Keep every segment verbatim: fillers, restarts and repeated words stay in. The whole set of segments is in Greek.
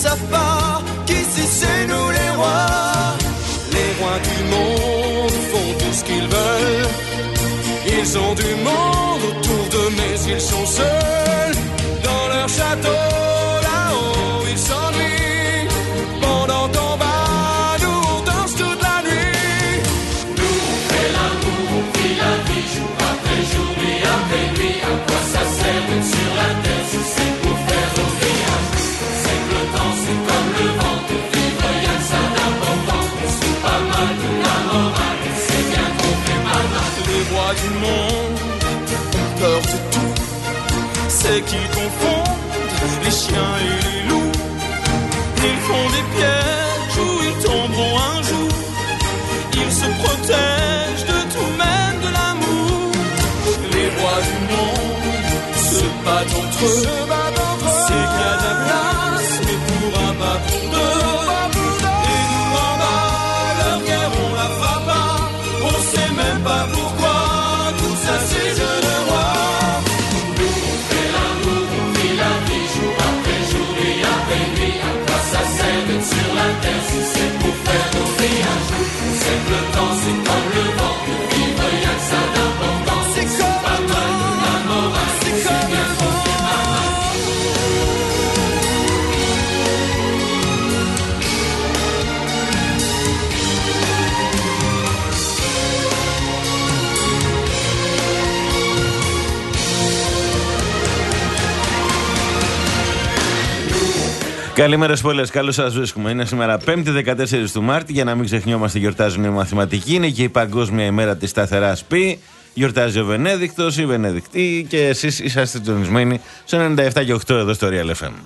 savent pas qu'ici c'est nous les rois. Les rois du monde font tout ce qu'ils veulent. Ils ont du monde autour d'eux, mais ils sont seuls. Dans leur château, là-haut, ils s'ennuient. Pendant qu'on bat, nous on danse toute la nuit. Nous on fait l'amour, on vit la vie, jour après jour, nuit après nuit. À quoi ça sert d'être sur la terre si c'est pour faire nos villages? C'est que le temps, c'est comme le vent, de vivre, y'a que ça d'important. On se fout pas mal de la morale, c'est bien qu'on fait pas mal. Les rois du monde ont peur de tout. C'est qu'ils confondent les chiens et les loups. Ils font des pièges où ils tomberont un jour. Ils se protègent de tout, même de l'amour. Les rois du monde se battent entre eux. C'est qu'il y a de la place, mais pour un pas pour deux. Et nous en bas, leur guerre on la fera pas. On sait même pas pourquoi. Tout ça c'est jeu de roi. Nous on fait l'amour, on vit la vie, jour après jour, nuit après nuit. À quoi ça sert d'être sur la terre si c'est pour faire nos villages? C'est que le temps c'est comme le vent, de vivre y'a que ça d'important. C'est comme pas mal de la morale, c'est comme bien qu'on fait pas mal. Καλημέρα σε πολλές, καλώς σας βρίσκουμε. Είναι σήμερα πέμπτη δεκατέσσερις του Μάρτη. Για να μην ξεχνιόμαστε, γιορτάζουν οι μαθηματικοί. Είναι και η Παγκόσμια ημέρα της σταθεράς πι. Γιορτάζει ο Βενέδικτος, η Βενεδικτή και εσείς είσαστε συντονισμένοι στο ενενήντα επτά και οκτώ εδώ στο Real εφ εμ.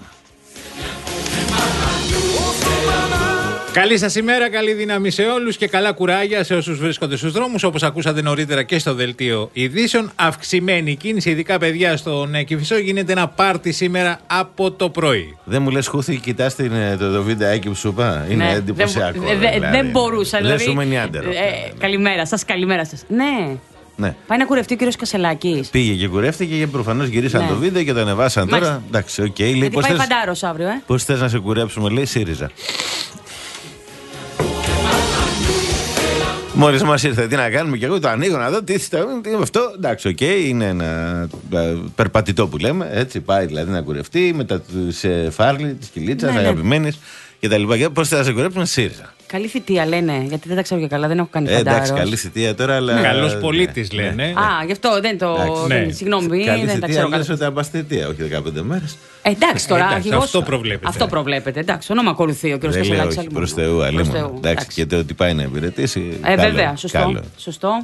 Καλή σας ημέρα, καλή δύναμη σε όλους και καλά κουράγια σε όσους βρίσκονται στους δρόμους. Όπως ακούσατε νωρίτερα και στο δελτίο ειδήσεων, αυξημένη κίνηση, ειδικά παιδιά στον Κηφισό. Γίνεται ένα πάρτι σήμερα από το πρωί. Δεν μου λες, Χούθη, κοιτάς την, το, το βιντεάκι που σου είπα. Είναι ναι, εντυπωσιακό. Δεν δε, δηλαδή. δε μπορούσα. Δεν δηλαδή, σου μένει άντερο. Ε, ε, καλημέρα σας, καλημέρα σας. Ναι. Ναι. Πάει να κουρευτεί ο κύριος Κασελάκης. Πήγε και κουρεύτηκε και προφανώς γυρίσαν ναι. το βίντεο και το ανεβάσαν Μάλιστα. τώρα. Εντάξει, οκ. Okay. Γιατί πάει φαντάρος αύριο, ε. Πώς θες να σε κουρέψουμε, λέει ΣΥΡΙΖΑ. Μόλις μας ήρθε, τι να κάνουμε, και εγώ το ανοίγω να δω τι είναι αυτό. Εντάξει, οκ, okay, είναι ένα περπατητό που λέμε. Έτσι, πάει δηλαδή να κουρευτεί μετά σε φάρλι τη Κιλίτσας, ναι, αγαπημένης ναι. κτλ. Πώς θα σε κουρέψουμε, ΣΥΡΙΖΑ. Καλή θητεία λένε, γιατί δεν τα ξέρω και καλά, δεν έχω κάνει φαντάρος. Ε, εντάξει, καλή θητεία τώρα, αλλά. Ναι. Καλός πολίτης ναι. λένε. Α, γι' αυτό δεν το. Ναι. Συγγνώμη, καλή δεν τα ξέρω καλά. Καλή θητεία, θητεία, όχι δεκαπέντε μέρες. Ε, εντάξει τώρα, εντάξει, αυτό προβλέπετε. Αυτό προβλέπετε, εντάξει, όνομα ακολουθεί ο κ. Κασελάκης. Όχι, προς Θεού, αλλήμον. Εντάξει, και το ότι πάει να υπηρετήσει. Ε, βέβαια, σωστό. Σωστό.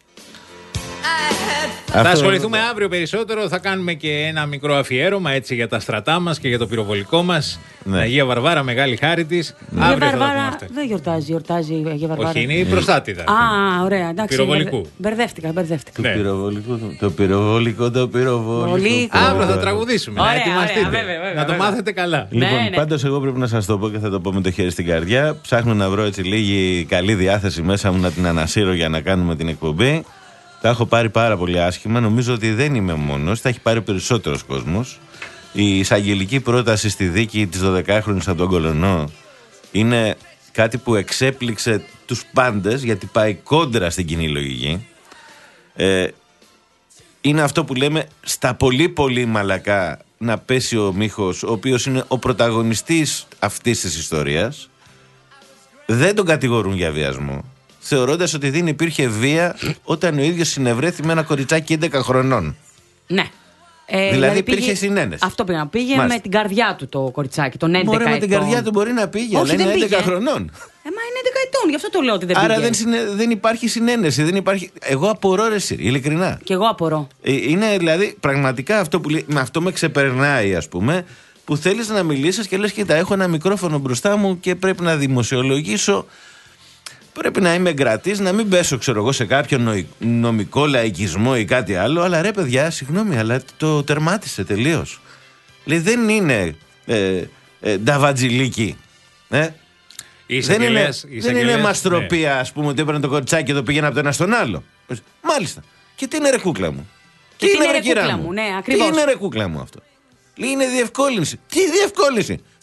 Θα ασχοληθούμε αύριο περισσότερο. Θα κάνουμε και ένα μικρό αφιέρωμα έτσι για τα στρατά μας και για το πυροβολικό μας. Ναι. Αγία Βαρβάρα, μεγάλη χάρη της. Ναι. Αύριο θα Βαρβάρα δεν γιορτάζει, γιορτάζει η Αγία Βαρβάρα. Όχι, είναι η προστάτηδα. Α, ωραία, εντάξει. Πυροβολικού. Μπερδεύτηκα, μπερδεύτηκα. Ναι. Το πυροβολικό, το πυροβολικό, το πυροβολικό. Αύριο θα τραγουδήσουμε. Ωραία, να ετοιμαστείτε. ωραία, βέβαια, βέβαια, να το βέβαια. μάθετε καλά. Λοιπόν, ναι, ναι. πάντως εγώ πρέπει να σας το πω και θα το πω με το χέρι στην καρδιά. Ψάχνω να βρω έτσι λίγη καλή διάθεση μέσα μου να την ανασύρω για να κάνουμε την εκπομπή. Τα έχω πάρει πάρα πολύ άσχημα. Νομίζω ότι δεν είμαι μόνος. Τα έχει πάρει περισσότερος κόσμος. Η εισαγγελική πρόταση στη δίκη της δωδεκάχρονης από τον Κολονό είναι κάτι που εξέπληξε τους πάντες, γιατί πάει κόντρα στην κοινή λογική. Ε, είναι αυτό που λέμε στα πολύ πολύ μαλακά να πέσει ο Μίχος, ο οποίος είναι ο πρωταγωνιστής αυτής της ιστορίας. Δεν τον κατηγορούν για βιασμό, θεωρώντας ότι δεν υπήρχε βία όταν ο ίδιος συνευρέθη με ένα κοριτσάκι έντεκα χρονών. Ναι. Ε, δηλαδή, δηλαδή υπήρχε πήγε, συνένεση. Αυτό πήγε να πήγε Μάλιστα. με την καρδιά του το κοριτσάκι, τον έντεκα ετών. Μπορεί με την καρδιά του μπορεί να πήγε, αλλά είναι έντεκα χρονών. Ε, μα είναι έντεκα ετών, γι' αυτό το λέω ότι δεν Άρα πήγε. δεν, συνε, δεν υπάρχει συνένεση. Δεν υπάρχει... Εγώ απορώ, ρε Σύρη, ειλικρινά. Και εγώ απορώ. Ε, είναι δηλαδή πραγματικά αυτό που με αυτό με ξεπερνάει, ας πούμε, που θέλεις να μιλήσεις και λες: κοίτα, έχω ένα μικρόφωνο μπροστά μου και πρέπει να δημοσιολογήσω. Πρέπει να είμαι εγκρατής, να μην πέσω, ξέρω εγώ, σε κάποιο νομικό λαϊκισμό ή κάτι άλλο. Αλλά ρε παιδιά, συγγνώμη, αλλά το τερμάτισε τελείως. Λέει, δεν είναι ε, ε, νταβατζιλίκι. Ε? Δεν είναι, δεν είναι μαστροπία, ναι. Ας πούμε, ότι έπαιρνε το κοριτσάκι και το πήγαινε από το ένα στον άλλο. Μάλιστα. Και τι είναι ρε κούκλα μου. Και τι είναι ρε κούκλα μου, ναι, ακριβώς. Τι είναι ρε κούκλα μου αυτό. Λέει, είναι διευκόλυνση. Τι διευκόλυνση.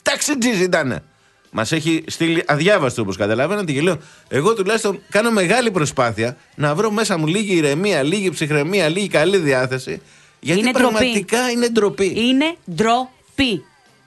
Ταξιτζής ήτανε. Μας έχει στείλει αδιάβαστο, όπως καταλαβαίνετε, και λέω: εγώ τουλάχιστον κάνω μεγάλη προσπάθεια να βρω μέσα μου λίγη ηρεμία, λίγη ψυχραιμία, λίγη καλή διάθεση. Γιατί είναι πραγματικά ντροπή. είναι ντροπή. Είναι ντροπή.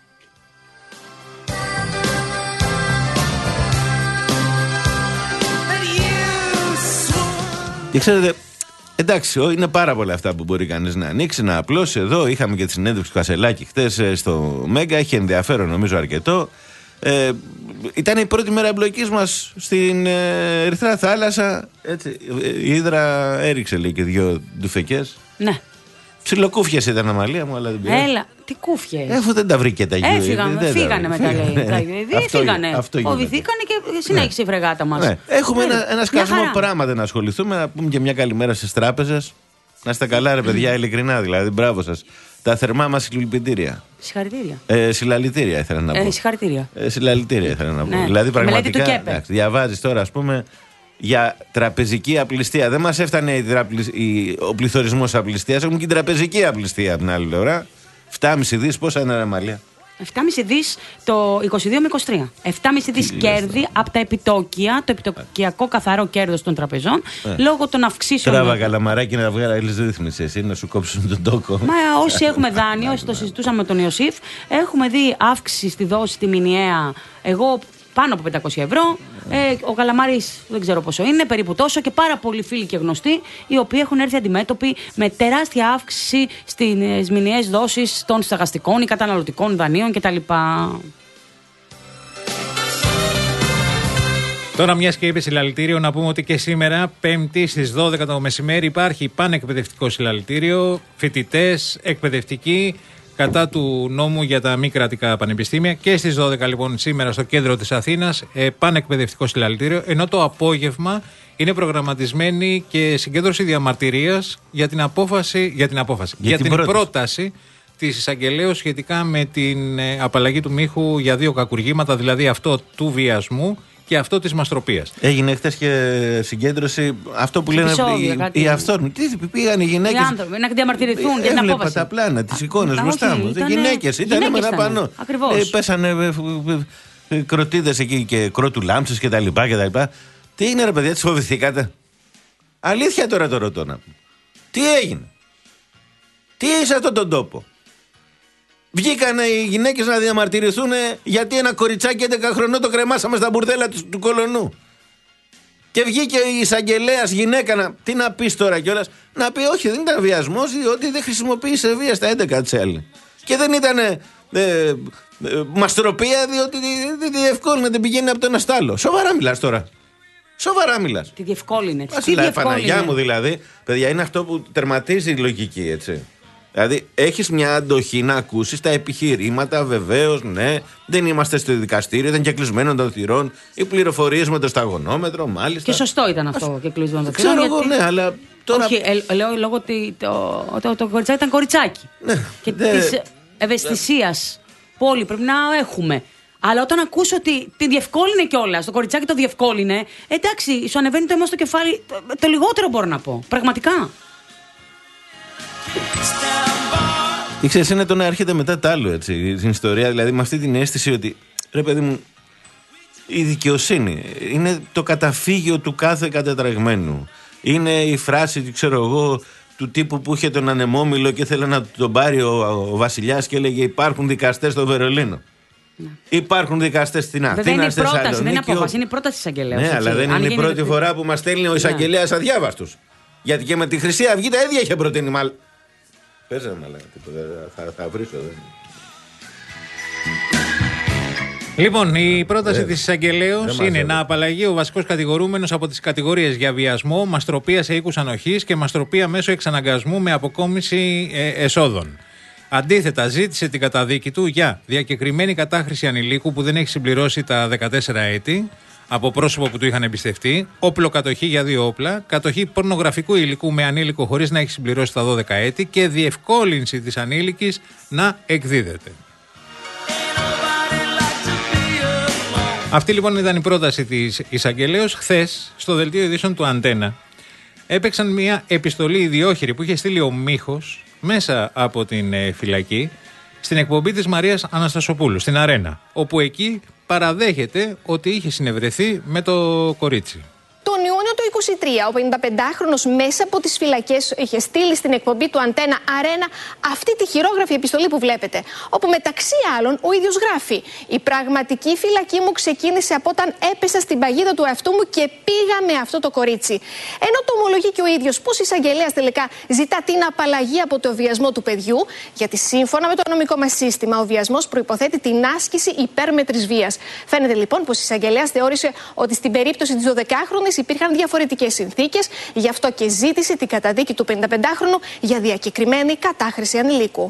Και ξέρετε, εντάξει, είναι πάρα πολλά αυτά που μπορεί κανείς να ανοίξει, να απλώσει. Εδώ είχαμε και τη συνέντευξη του Κασελάκη χτες στο Μέγκα. Έχει ενδιαφέρον, νομίζω, αρκετό. Ε, ήταν η πρώτη μέρα εμπλοκής μας στην ε, Ερυθρά Θάλασσα. Έτσι, η Ύδρα έριξε, λέει, και δύο ντουφεκές. Ναι. Ψιλοκούφιες ήταν, Αμαλία μου, αλλά δεν πειράζει. Έλα, τι κούφιες. Εφού δεν τα βρήκε τα γύρω. Έφυγαν, φύγανε μετά, λέει. Φύγανε. Φοβηθήκανε και συνέχισε η φρεγάτα μας. Ναι. Έχουμε ένα, ένα σκασμό πράγματα να ασχοληθούμε. Να πούμε και μια καλημέρα στις τράπεζες. Να είστε καλά, ρε παιδιά, ειλικρινά δηλαδή. Μπράβο σας. Τα θερμά μας συλληπιτήρια. Συγχαρητήρια. Ε, συλλαλητήρια ήθελα να πω. Ε, συγχαρητήρια. Ε, συλλαλητήρια ήθελα να πω. Ναι. Δηλαδή πραγματικά. Διαβάζεις τώρα, ας πούμε, για τραπεζική απληστία. Δεν μας έφτανε η τραπλη... η... ο πληθωρισμός απληστίας. Έχουμε και την τραπεζική απληστία από την άλλη πλευρά. επτά κόμμα πέντε δις, πόσα είναι, ρε Μαλία? επτά κόμμα πέντε δις το είκοσι δύο με είκοσι τρία. επτά κόμμα πέντε δις κέρδη από τα επιτόκια, το επιτοκιακό καθαρό κέρδος των τραπεζών, ε. λόγω των αυξήσεων. Τράβα καλαμαράκι να βγάλει ρύθμιση, εσύ να σου κόψουν τον τόκο. Μα όσοι έχουμε δάνειο, όσοι το συζητούσαμε με τον Ιωσήφ, έχουμε δει αύξηση στη δόση τη μηνιαία. Εγώ πάνω από πεντακόσια ευρώ. Ε, ο Καλαμάρης δεν ξέρω πόσο είναι, περίπου τόσο, και πάρα πολλοί φίλοι και γνωστοί οι οποίοι έχουν έρθει αντιμέτωποι με τεράστια αύξηση στις μηνιαίες δόσεις των στεγαστικών ή καταναλωτικών δανείων κτλ. Τώρα, μιας και είπε συλλαλητήριο, να πούμε ότι και σήμερα, Πέμπτη στις δώδεκα το μεσημέρι, υπάρχει πανεκπαιδευτικό συλλαλητήριο. Φοιτητές, εκπαιδευτικοί, κατά του νόμου για τα μη κρατικά πανεπιστήμια. Και στις δώδεκα λοιπόν σήμερα στο κέντρο της Αθήνας, ε, πανεκπαιδευτικό συλλαλητήριο, ενώ το απόγευμα είναι προγραμματισμένη και συγκέντρωση διαμαρτυρίας για την απόφαση, για την, απόφαση, για, για την, την πρόταση της εισαγγελέως σχετικά με την ε, απαλλαγή του μύχου για δύο κακουργήματα, δηλαδή αυτό του βιασμού και αυτό της μαστροπίας. Έγινε χτες και συγκέντρωση, αυτό που λένε οι, οι αυθόρμητοι. Τι πήγαν οι γυναίκες. Οι άνθρωποι να διαμαρτυρηθούν για την απόφαση. Έβλεπα τα πλάνα, τις εικόνες μπροστά μου. Οι γυναίκες ήταν με ένα πανό. Ακριβώς. Ε, πέσανε ε, ε, κροτίδες εκεί και κρότουλάμψες και τα λοιπά και τα λοιπά. Τι είναι, ρε παιδιά, τις φοβηθήκατε? Αλήθεια τώρα το ρωτώ να πω. Τι έγινε? Τι είσαι αυτόν τον τόπο? Βγήκανε οι γυναίκες να διαμαρτυρηθούν γιατί ένα κοριτσάκι έντεκα χρονών το κρεμάσαμε στα μπουρδέλα του, του κολονού. Και βγήκε η εισαγγελέας γυναίκα να. Τι να πεις τώρα κιόλας? Να πει όχι, δεν ήταν βιασμός, διότι δεν χρησιμοποίησε βία στα έντεκα τσέλη. Και δεν ήταν ε, ε, ε, μαστροπία, διότι δεν διευκόλυνε, δεν πηγαίνει από το ένα στάλο. Σοβαρά μιλάς τώρα. Σοβαρά μιλάς. Τι διευκόλυνε. Τι διευκόλυνε. Παναγιά μου δηλαδή, παιδιά, είναι αυτό που τερματίζει η λογική, έτσι. Δηλαδή, έχεις μια αντοχή να ακούσεις τα επιχειρήματα, βεβαίως, ναι. Δεν είμαστε στο δικαστήριο, ήταν και κλεισμένο των θυρών. Οι πληροφορίες με το σταγονόμετρο, μάλιστα. Και σωστό ήταν αυτό Ας... και κλεισμένο των θυρών. Ξέρω εγώ, γιατί... ναι, αλλά. Τώρα... Όχι, ε, λέω λόγω ότι το, το, το, το κοριτσάκι ήταν κοριτσάκι. Ναι, και δε... της ευαισθησίας που όλοι πρέπει να έχουμε. Αλλά όταν ακούσω ότι τη διευκόλυνε κιόλας, το κοριτσάκι το διευκόλυνε, εντάξει, σου ανεβαίνει το αίμα στο κεφάλι. Το, το λιγότερο μπορώ να πω. Πραγματικά. Και ξέρεις, είναι το να έρχεται μετά τ' άλλο, έτσι, στην ιστορία, δηλαδή με αυτή την αίσθηση ότι, ρε παιδί μου, η δικαιοσύνη είναι το καταφύγιο του κάθε κατατραγμένου. Είναι η φράση, ξέρω εγώ, του τύπου που είχε τον ανεμόμυλο και ήθελε να τον πάρει ο, ο βασιλιάς και έλεγε υπάρχουν δικαστές στο Βερολίνο. Ναι. Υπάρχουν δικαστές στην Αθήνα, στη Θεσσαλονίκη. Δεν είναι απόφαση, είναι η πρόταση της εισαγγελέας. Ναι, αλλά δεν είναι η πρώτη το... φορά που μας στέλνει ο εισαγγελέας ναι. αδιάβαστους. Γιατί και με τη Χρυσή Αυγή τα ίδια είχε προτείνει, μάλλον. Πες να λέγα τίποτα, θα, θα βρίσω. Δεν. Λοιπόν, η πρόταση ε, της εισαγγελέως είναι μαζεύω. να απαλλαγεί ο βασικός κατηγορούμενος από τις κατηγορίες για βιασμό, μαστροπία σε οίκους ανοχής και μαστροπία μέσω εξαναγκασμού με αποκόμιση ε, εσόδων. Αντίθετα, ζήτησε την καταδίκη του για διακεκριμένη κατάχρηση ανηλίκου που δεν έχει συμπληρώσει τα δεκατέσσερα έτη από πρόσωπο που του είχαν εμπιστευτεί, όπλο-κατοχή για δύο όπλα, κατοχή πορνογραφικού υλικού με ανήλικο χωρίς να έχει συμπληρώσει τα δώδεκα έτη και διευκόλυνση της ανήλικης να εκδίδεται. Αυτή λοιπόν ήταν η πρόταση της εισαγγελέως. Χθες, στο δελτίο ειδήσεων του Αντένα, έπαιξαν μια επιστολή ιδιόχειρη που είχε στείλει ο Μίχος μέσα από την ε, φυλακή στην εκπομπή της Μαρίας Αναστασοπούλου, στην Αρένα, όπου εκεί παραδέχεται ότι είχε συνευρεθεί με το κορίτσι. Τον Ιούνιο του είκοσι τρία, ο πενηνταπεντάχρονος μέσα από τις φυλακές είχε στείλει στην εκπομπή του Αντένα Αρένα αυτή τη χειρόγραφη επιστολή που βλέπετε. Όπου μεταξύ άλλων ο ίδιος γράφει: «Η πραγματική φυλακή μου ξεκίνησε από όταν έπεσα στην παγίδα του εαυτού μου και πήγα με αυτό το κορίτσι». Ενώ το ομολογεί και ο ίδιος πως η εισαγγελέας τελικά ζητά την απαλλαγή από το βιασμό του παιδιού, γιατί σύμφωνα με το νομικό μας σύστημα ο βιασμός προϋποθέτει την άσκηση υπέρμετρης βίας. Φαίνεται λοιπόν πως η εισαγγελέας θεώρησε ότι στην περίπτωση της δωδεκάχρονης υπήρχαν διαφορετικές συνθήκες, γι' αυτό και ζήτησε την καταδίκη του πενηνταπεντάχρονου για διακεκριμένη κατάχρηση ανηλίκου.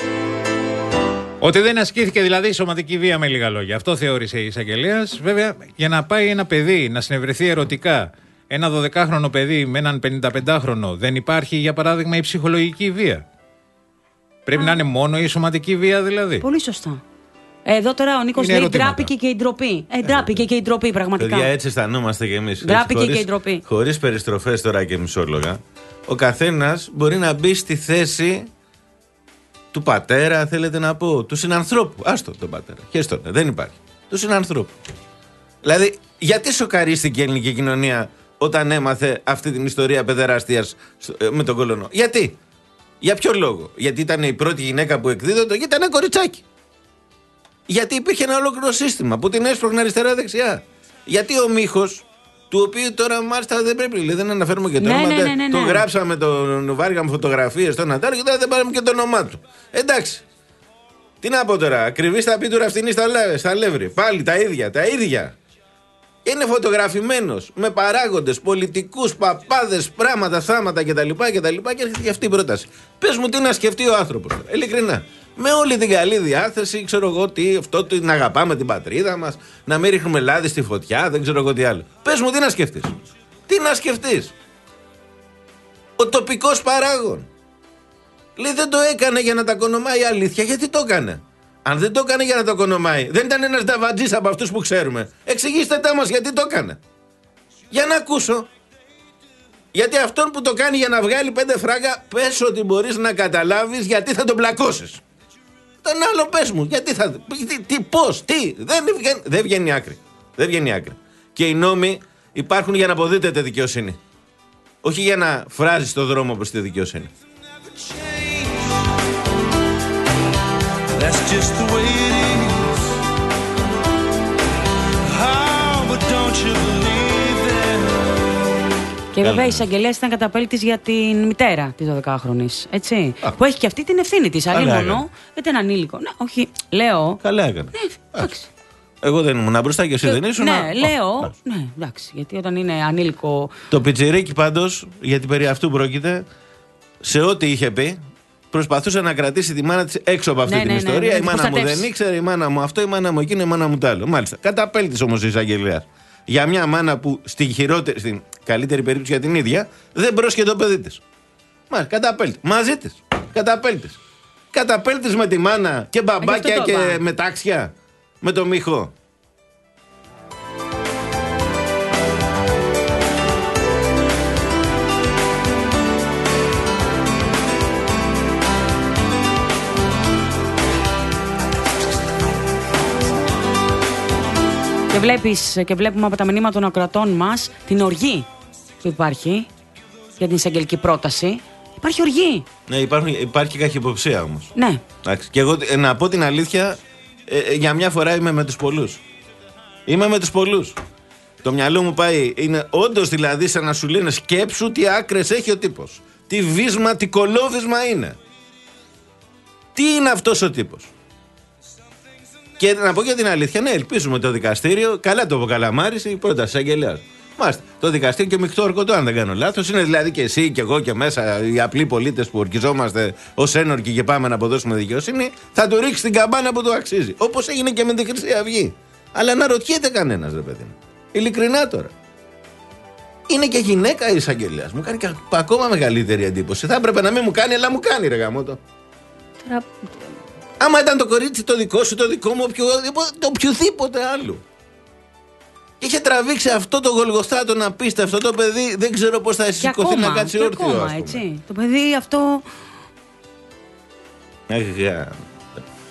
Ότι δεν ασκήθηκε δηλαδή σωματική βία, με λίγα λόγια. Αυτό θεώρησε η εισαγγελέας. Βέβαια, για να πάει ένα παιδί να συνευρεθεί ερωτικά, ένα δωδεκάχρονο παιδί με έναν πενηνταπεντάχρονο, δεν υπάρχει για παράδειγμα η ψυχολογική βία. Πρέπει Α. να είναι μόνο η σωματική βία δηλαδή. Πολύ σωστά. Εδώ τώρα ο Νίκος λέει ντράπηκε και η ντροπή. Ε, ντράπηκε ε, και η ντροπή, πραγματικά. Παιδιά, έτσι αισθανόμαστε κι εμείς. Ντράπηκε και η ντροπή. Χωρίς περιστροφές τώρα και μισόλογα, ο καθένας μπορεί να μπει στη θέση του πατέρα, θέλετε να πω, του συνανθρώπου. Άστο τον πατέρα. Χέστον, δεν υπάρχει. Του συνανθρώπου. Δηλαδή, γιατί σοκαρίστηκε η ελληνική κοινωνία όταν έμαθε αυτή την ιστορία παιδεραστίας με τον Κολονό? Γιατί? Για ποιο λόγο? Γιατί ήταν η πρώτη γυναίκα που εκδίδονται και ήταν ένα κοριτσάκι. Γιατί υπήρχε ένα ολόκληρο σύστημα που την έσπρωχνε αριστερά-δεξιά. Γιατί ο Μίχος, του οποίου τώρα μάλιστα δεν πρέπει, λέει, δεν αναφέρουμε και το ναι, όνομα. ναι, ναι, ναι, ναι. Το γράψαμε, τον βάργαμε φωτογραφίες στον Αντάριο και τώρα δεν πάρουμε και το όνομά του. Εντάξει. Τι να πω τώρα, ακριβή στα πίτουρα αυτήν στα, στα Λεύρη. Πάλι τα ίδια, τα ίδια. Είναι φωτογραφημένος με παράγοντες, πολιτικούς, παπάδες, πράγματα, θάματα κτλ. Και έρχεται και αυτή η πρόταση. Πες μου τι να σκεφτεί ο άνθρωπος. Ειλικρινά. Με όλη την καλή διάθεση, ξέρω εγώ τι, αυτό να αγαπάμε την πατρίδα μας, να μην ρίχνουμε λάδι στη φωτιά, δεν ξέρω εγώ τι άλλο. Πες μου τι να σκεφτείς. Τι να σκεφτείς. Ο τοπικός παράγων. Λέει δεν το έκανε για να τα κονομάει η αλήθεια. Γιατί το έκανε? Αν δεν το έκανε για να το κονομάει, δεν ήταν ένας νταβατζής από αυτούς που ξέρουμε. Εξηγήστε τα μας γιατί το έκανε. Για να ακούσω. Γιατί αυτόν που το κάνει για να βγάλει πέντε φράγκα, πες ότι μπορείς να καταλάβεις γιατί θα τον πλακώσεις. Τον άλλο πες μου, γιατί θα. Τι, τι πώς, τι. Δεν βγαίνει, δεν βγαίνει άκρη. Δεν βγαίνει άκρη. Και οι νόμοι υπάρχουν για να αποδείτε τη δικαιοσύνη. Όχι για να φράζεις το δρόμο προς τη δικαιοσύνη. That's just the way it is. Oh, but don't you believe that? Και βέβαια η εισαγγελέα ήταν καταπέλτης για την μητέρα της δωδεκάχρονης. Έτσι. Α. Που έχει και αυτή την ευθύνη της. Αλλή μόνο γιατί είναι ανήλικο. Ναι, όχι, λέω. Καλά έκανε. Ναι, εντάξει. Εγώ δεν ήμουν μπροστά και εσύ δεν ήσουν. Ναι, λέω. Ναι, εντάξει. Γιατί όταν είναι ανήλικο. Το πιτσιρίκι πάντως, γιατί περί αυτού πρόκειται, σε ό,τι είχε πει, προσπαθούσε να κρατήσει τη μάνα της έξω από αυτή ναι, την ναι, ιστορία. Ναι, ναι, η μάνα μου δεν ήξερε, η μάνα μου αυτό, η μάνα μου εκείνο, η μάνα μου τ' άλλο. Μάλιστα. Καταπέλτης όμως η εισαγγελέας. Για μια μάνα που στην χειρότερη, στην καλύτερη περίπτωση για την ίδια, δεν πρόσχεται το παιδί της. Μάλιστα. Καταπέλτης. Μαζί της. Καταπέλτης. Καταπέλτης με τη μάνα και μπαμπάκια και πά. μετάξια. Με το Μίχο. Και, βλέπεις, και βλέπουμε από τα μηνύματα των ακροατών μας την οργή που υπάρχει για την εισαγγελική πρόταση. Υπάρχει οργή. Ναι, υπάρχει, υπάρχει καχυποψία όμως. Ναι. Εντάξει. Και εγώ να πω την αλήθεια, ε, ε, για μια φορά είμαι με τους πολλούς. Είμαι με τους πολλούς. Το μυαλό μου πάει, είναι όντως δηλαδή σαν να σου λένε σκέψου τι άκρες έχει ο τύπος. Τι βίσμα, τι κολόβισμα είναι. Τι είναι αυτός ο τύπος. Και να πω για την αλήθεια, ναι, ελπίζουμε το δικαστήριο. Καλά το είπε ο Καλαμάρης, η πρόταση αγγελέας. Μάλιστα. Το δικαστήριο και μεικτό ορκωτό, αν δεν κάνω λάθος. Είναι δηλαδή και εσύ και εγώ και μέσα οι απλοί πολίτες που ορκιζόμαστε ως ένορκοι και πάμε να αποδώσουμε δικαιοσύνη, θα του ρίξει την καμπάνα που του αξίζει. Όπως έγινε και με τη Χρυσή Αυγή. Αλλά αναρωτιέται κανένας, ρε παιδί μου. Ειλικρινά τώρα. Είναι και γυναίκα η εισαγγελέας. Μου κάνει ακόμα μεγαλύτερη εντύπωση. Θα έπρεπε να μην μου κάνει, αλλά μου κάνει, ρε γαμώτο. Τώρα... Άμα ήταν το κορίτσι το δικό σου, το δικό μου, το οποιοδήποτε άλλο. Είχε τραβήξει αυτό το γολγοθά, να πείστε αυτό το παιδί, δεν ξέρω πώς θα σηκωθεί να κάτσει όρθιο. Έτσι. Το παιδί αυτό. Αγιά.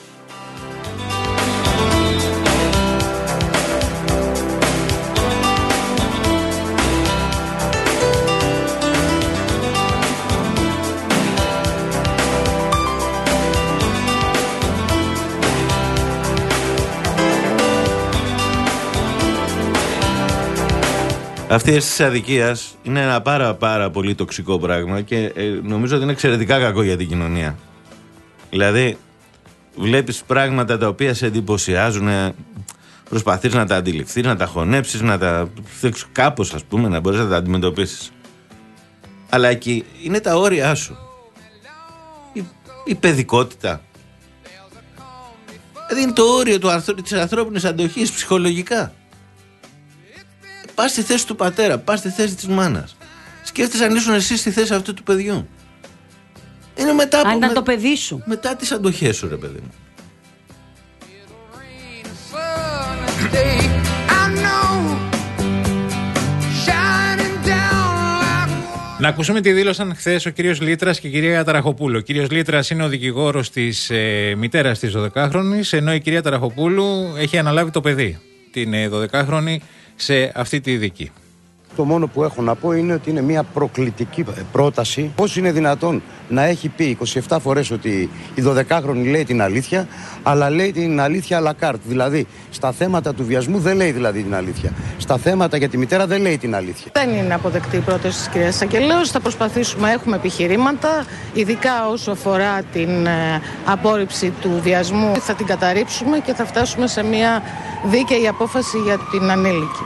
Αυτή η αίσθηση αδικίας είναι ένα πάρα πάρα πολύ τοξικό πράγμα και ε, νομίζω ότι είναι εξαιρετικά κακό για την κοινωνία. Δηλαδή, βλέπεις πράγματα τα οποία σε εντυπωσιάζουν, προσπαθείς να τα αντιληφθείς, να τα χωνέψεις, να τα κάπως, ας πούμε, να μπορείς να τα αντιμετωπίσεις. Αλλά εκεί είναι τα όρια σου. Η, η παιδικότητα. Δηλαδή είναι το όριο του αρθρο, της ανθρώπινης αντοχής ψυχολογικά. Πας στη θέση του πατέρα, πας στη θέση της μάνας. Σκέφτεσαι αν ήσουν εσύ στη θέση αυτού του παιδιού. Είναι μετά από, αν ήταν με, το παιδί σου. Μετά τις αντοχές σου, ρε παιδί μου. Να ακούσουμε τι δήλωσαν χθες ο κύριος Λίτρας και η κυρία Ταραχοπούλου. Ο κύριος Λίτρας είναι ο δικηγόρος της ε, μητέρας της δωδεκάχρονης, ενώ η κυρία Ταραχοπούλου έχει αναλάβει το παιδί, την ε, δωδεκάχρονη, σε αυτή τη δίκη. Το μόνο που έχω να πω είναι ότι είναι μια προκλητική πρόταση. Πώς είναι δυνατόν να έχει πει είκοσι επτά φορές ότι η δωδεκάχρονη λέει την αλήθεια, αλλά λέει την αλήθεια à la carte. Δηλαδή, στα θέματα του βιασμού δεν λέει δηλαδή την αλήθεια. Στα θέματα για τη μητέρα δεν λέει την αλήθεια. Δεν είναι αποδεκτή η πρόταση της κυρίας Αγγελέως. Θα προσπαθήσουμε, έχουμε επιχειρήματα, ειδικά όσο αφορά την ε, απόρριψη του βιασμού. Θα την καταρρίψουμε και θα φτάσουμε σε μια δίκαιη απόφαση για την ανήλικη.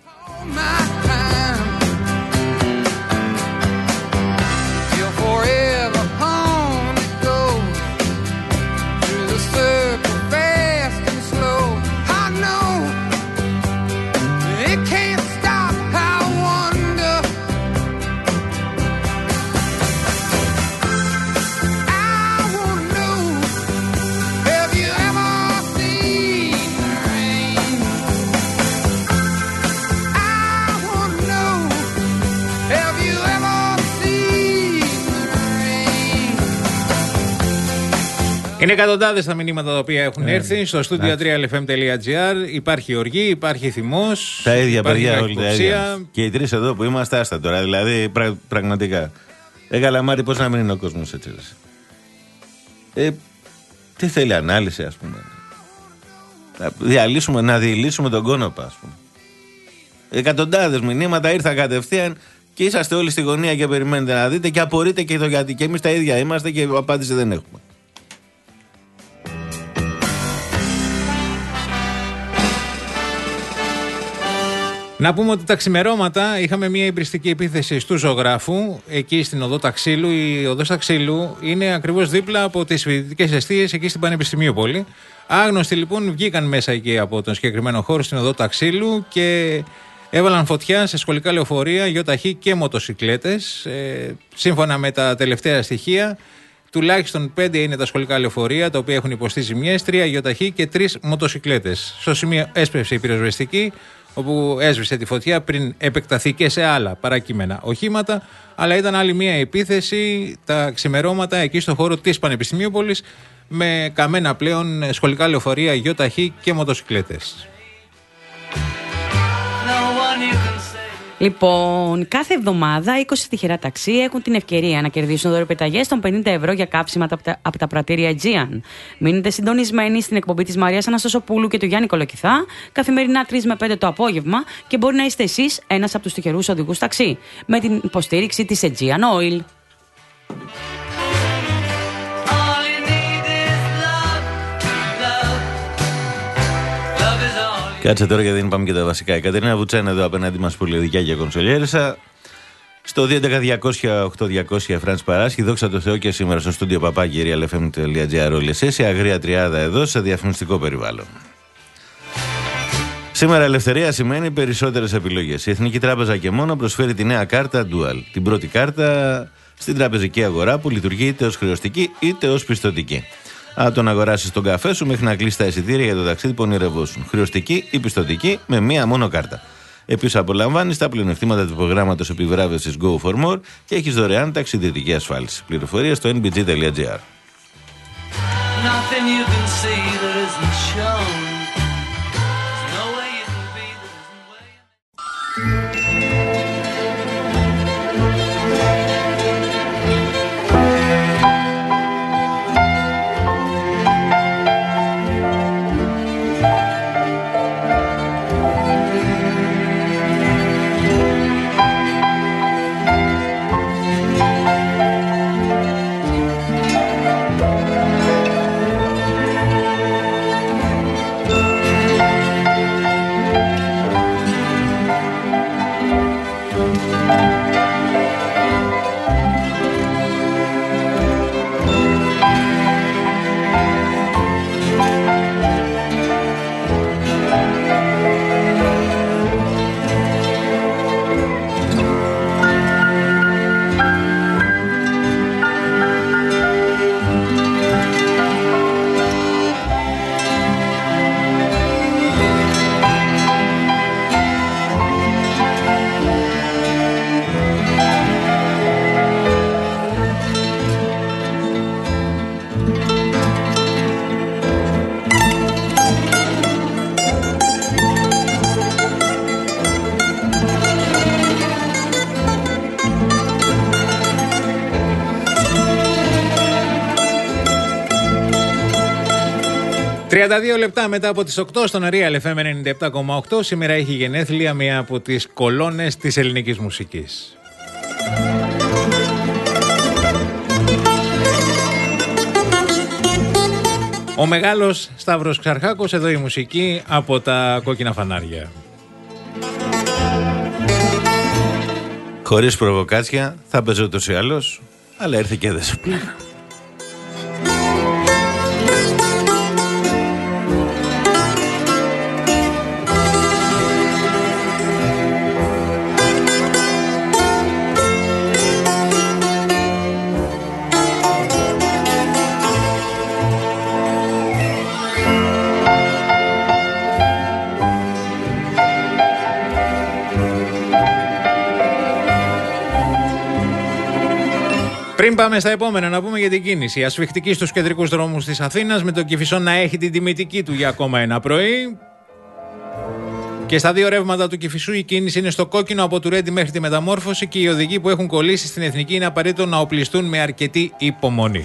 Είναι εκατοντάδες τα μηνύματα τα οποία έχουν έρθει στο studio τρία ελ εφ εμ τελεία τζι άρ. Υπάρχει οργή, υπάρχει θυμός. Τα ίδια παιδιά, όλοι τα ίδια. Και οι τρεις εδώ που είμαστε, άστα τώρα. Δηλαδή, πρα, πραγματικά. Ε, Καλαμάρη, πώς να μην είναι ο κόσμος έτσι. Ε, τι θέλει ανάλυση, ας πούμε. Να διαλύσουμε, να διελύσουμε τον κόνοπα, ας πούμε. Εκατοντάδες μηνύματα ήρθαν κατευθείαν και είσαστε όλοι στη γωνία και περιμένετε να δείτε και απορείτε και το γιατί. Και εμείς τα ίδια είμαστε και απάντηση δεν έχουμε. Να πούμε ότι τα ξημερώματα είχαμε μια εμπριστική επίθεση στου ζωγράφου εκεί στην οδό Ταξίλου. Η οδός Ταξίλου είναι ακριβώς δίπλα από τις φοιτητικές εστίες εκεί στην Πανεπιστημίου Πόλη. Άγνωστοι λοιπόν βγήκαν μέσα εκεί από τον συγκεκριμένο χώρο στην οδό Ταξίλου και έβαλαν φωτιά σε σχολικά λεωφορεία, γιοταχή και μοτοσικλέτες. Ε, σύμφωνα με τα τελευταία στοιχεία, τουλάχιστον πέντε είναι τα σχολικά λεωφορεία τα οποία έχουν υποστεί ζημιές, τρία γιοταχή και τρεις μοτοσικλέτες. Στο σημείο έσπευσε η πυροσβεστική, όπου έσβησε τη φωτιά πριν επεκταθεί και σε άλλα παρακείμενα οχήματα, αλλά ήταν άλλη μια επίθεση τα ξημερώματα εκεί στο χώρο της Πανεπιστημίου Πόλης με καμένα πλέον σχολικά λεωφορεία, γιοταχή και μοτοσικλέτες. Λοιπόν, κάθε εβδομάδα είκοσι τυχερά ταξί έχουν την ευκαιρία να κερδίσουν δωρεπιταγές των πενήντα ευρώ για κάψιμα από τα, από τα πρατήρια Aegean. Μείνετε συντονισμένοι στην εκπομπή της Μαρίας Αναστασοπούλου και του Γιάννη Κολοκυθά, καθημερινά τρεις με πέντε το απόγευμα, και μπορεί να είστε εσείς ένας από τους τυχερούς οδηγούς ταξί, με την υποστήριξη της Aegean Oil. Κάτσε τώρα γιατί δεν πάμε και τα βασικά. Η Κατερίνα Βουτσένα εδώ απέναντι μας, πολυεδικιά και κονσολιέρισα. Στο δύο έντεκα διακόσια οκτώ διακόσια Φρανς Παράσχη, δόξα τω Θεώ και σήμερα στο στούντιο παπάκι ρι ελ εφ εμ τελεία τζι άρ όλες εσείς, η αγρία τριάδα εδώ σε διαφημιστικό περιβάλλον. Σήμερα ελευθερία σημαίνει περισσότερες επιλογές. Η Εθνική Τράπεζα και μόνο προσφέρει τη νέα κάρτα Dual. Την πρώτη κάρτα στην τραπεζική αγορά που λειτουργεί είτε ως χρεωστική είτε ως πιστωτική. Από το να αγοράσεις τον καφέ σου μέχρι να κλείσεις τα εισιτήρια για το ταξίδι που ονειρευόσουν. Χρεωστική ή πιστωτική με μία μόνο κάρτα. Επίσης, απολαμβάνεις τα πλεονεκτήματα του προγράμματος επιβράβευσης Go for More και έχεις δωρεάν ταξιδιωτική ασφάλιση. Πληροφορίες στο εν μπι τζι τελεία τζι άρ. τριάντα δύο λεπτά μετά από τις οκτώ στον Real εφ εμ ενενήντα επτά κόμμα οκτώ. Σήμερα έχει γενέθλια μία από τις κολόνες της ελληνικής μουσικής. Ο μεγάλος Σταύρος Ξαρχάκος, εδώ η μουσική από τα κόκκινα φανάρια. Χωρίς προβοκάτσια, θα παίζει ούτως ή άλλως, αλλά ήρθε και έδεσε πλάνα. Πριν πάμε στα επόμενα, να πούμε για την κίνηση. Ασφιχτική στους κεντρικούς δρόμους της Αθήνας, με τον Κηφισό να έχει την τιμητική του για ακόμα ένα πρωί. Και στα δύο ρεύματα του Κηφισού η κίνηση είναι στο κόκκινο από Τουρέντι μέχρι τη Μεταμόρφωση και οι οδηγοί που έχουν κολλήσει στην Εθνική είναι απαραίτητο να οπλιστούν με αρκετή υπομονή.